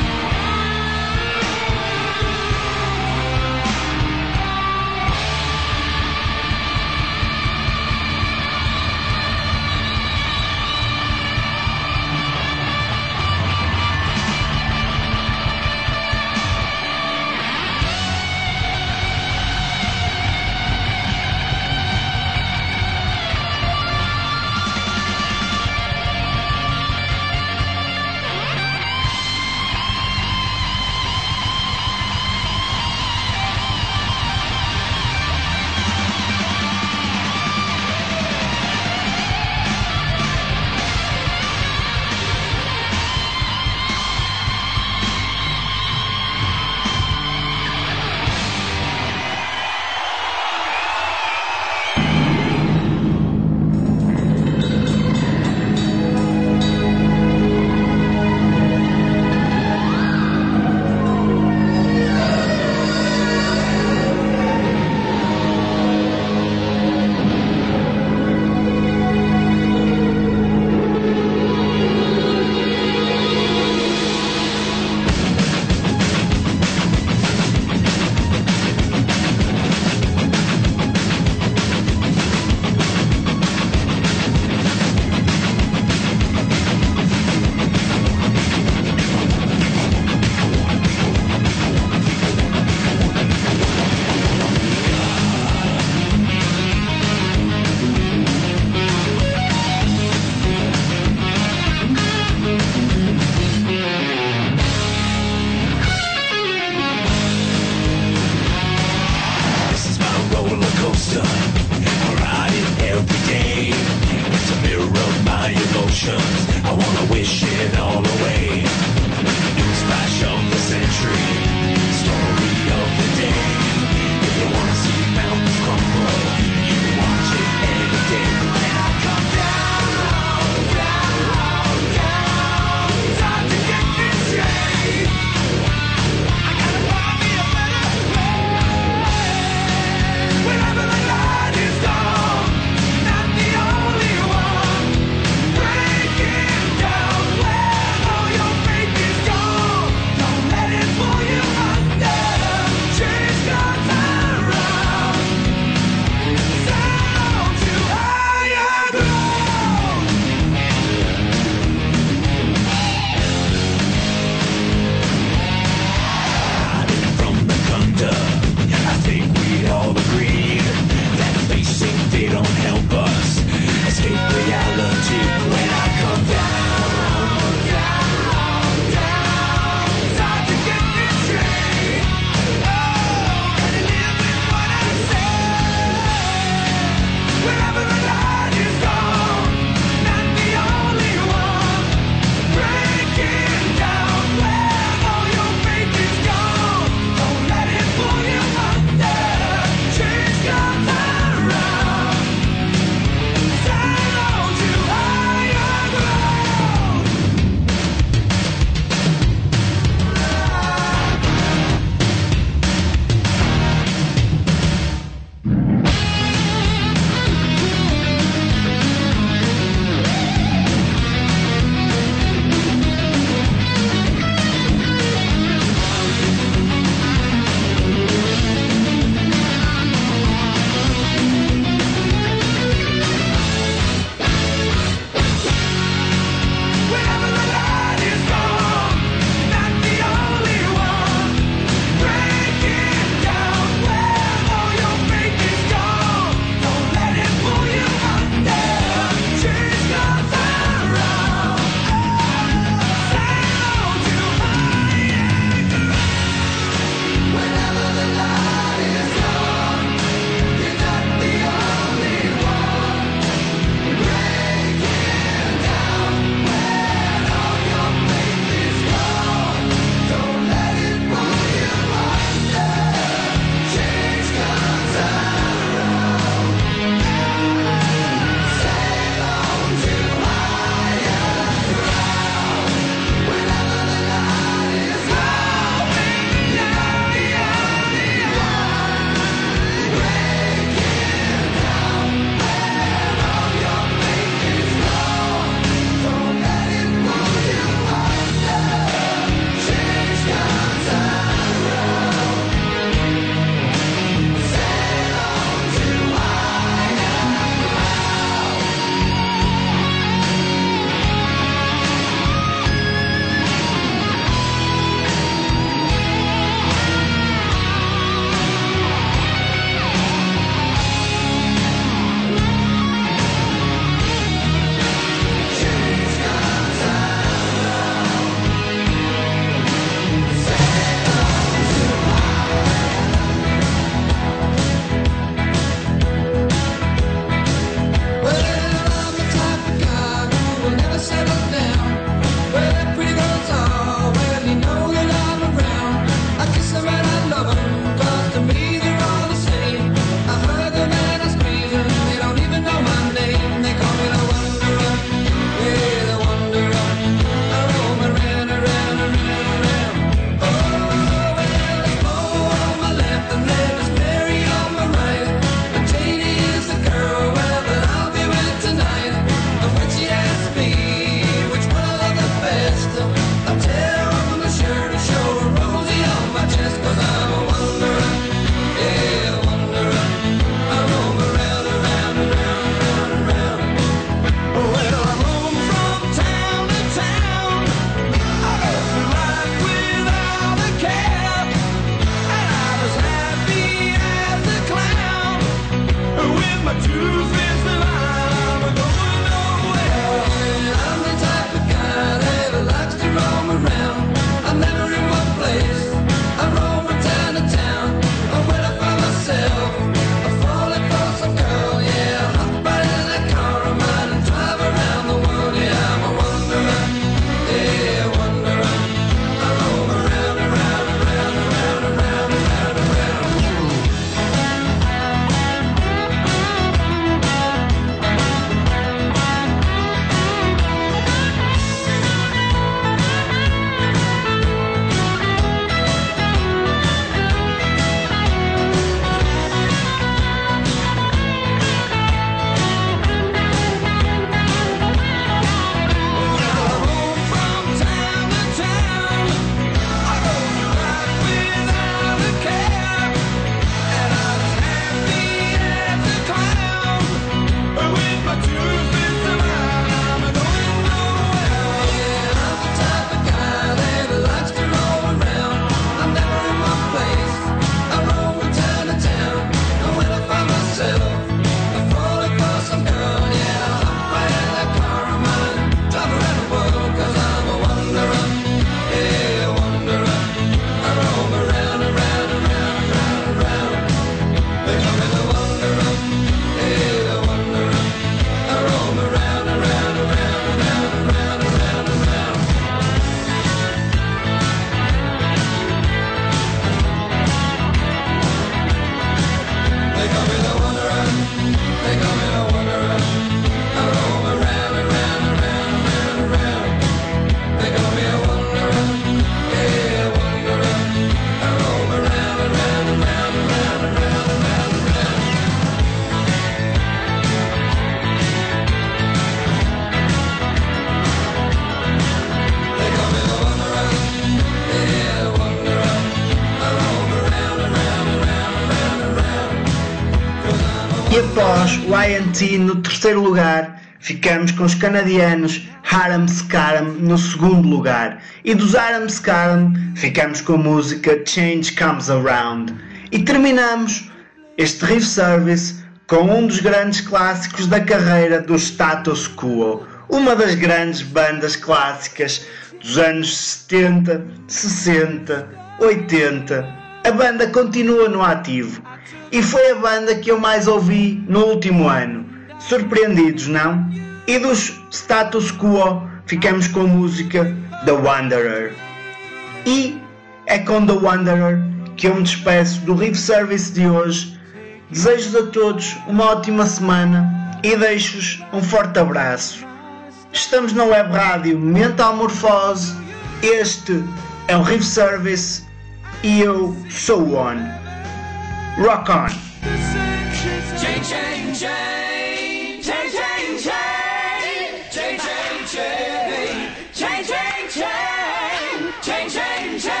Speaker 4: E após o I N T no terceiro lugar, ficamos com os canadianos Haram Scaram no segundo lugar. E dos Haram Scaram ficamos com a música Change Comes Around. E terminamos este Riff Service com um dos grandes clássicos da carreira do Status Quo, uma das grandes bandas clássicas dos anos setenta, sessenta, oitenta. A banda continua no ativo e foi a banda que eu mais ouvi no último ano. Surpreendidos, não? E dos Status Quo ficamos com a música The Wanderer. E é com The Wanderer que eu me despeço do Riff Service de hoje. Desejo-vos a todos uma ótima semana e deixo-vos um forte abraço. Estamos na web rádio Mental Morfose. Este é o Riff Service e eu sou o On. Rock on!
Speaker 5: Chain, chain, chain, chain, chain, chain, chain, chain, chain, chain, chain, chain, chain, chain, chain,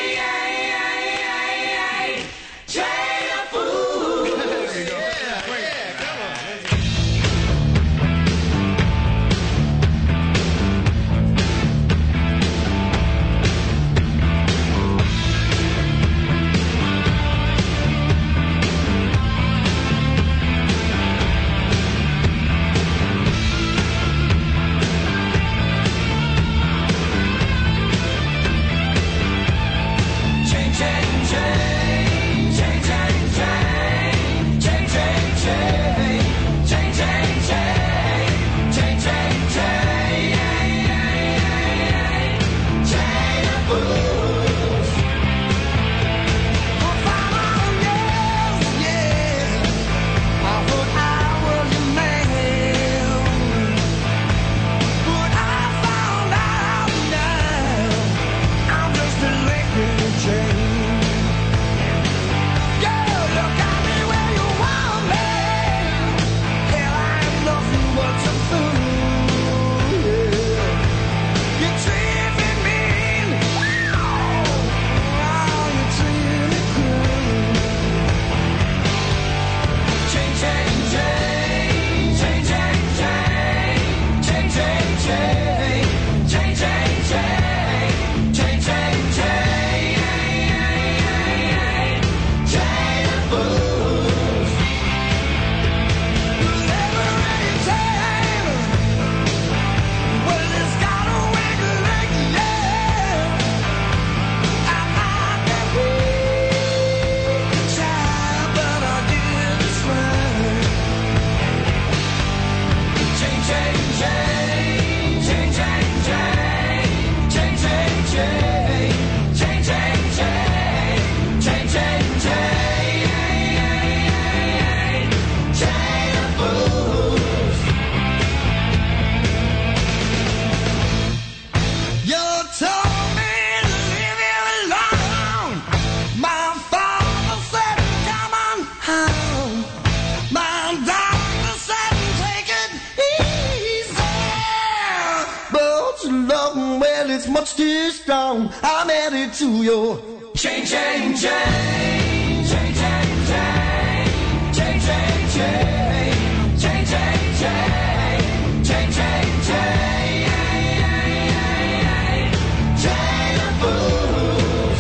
Speaker 5: chain of fools.
Speaker 6: It's much too strong. I'm headed to your chain, chain, chain, chain, chain, chain, chain, chain, chain, chain, chain, chain, chain, chain, chain, chain of fools.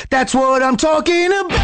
Speaker 6: That's what I'm talking about.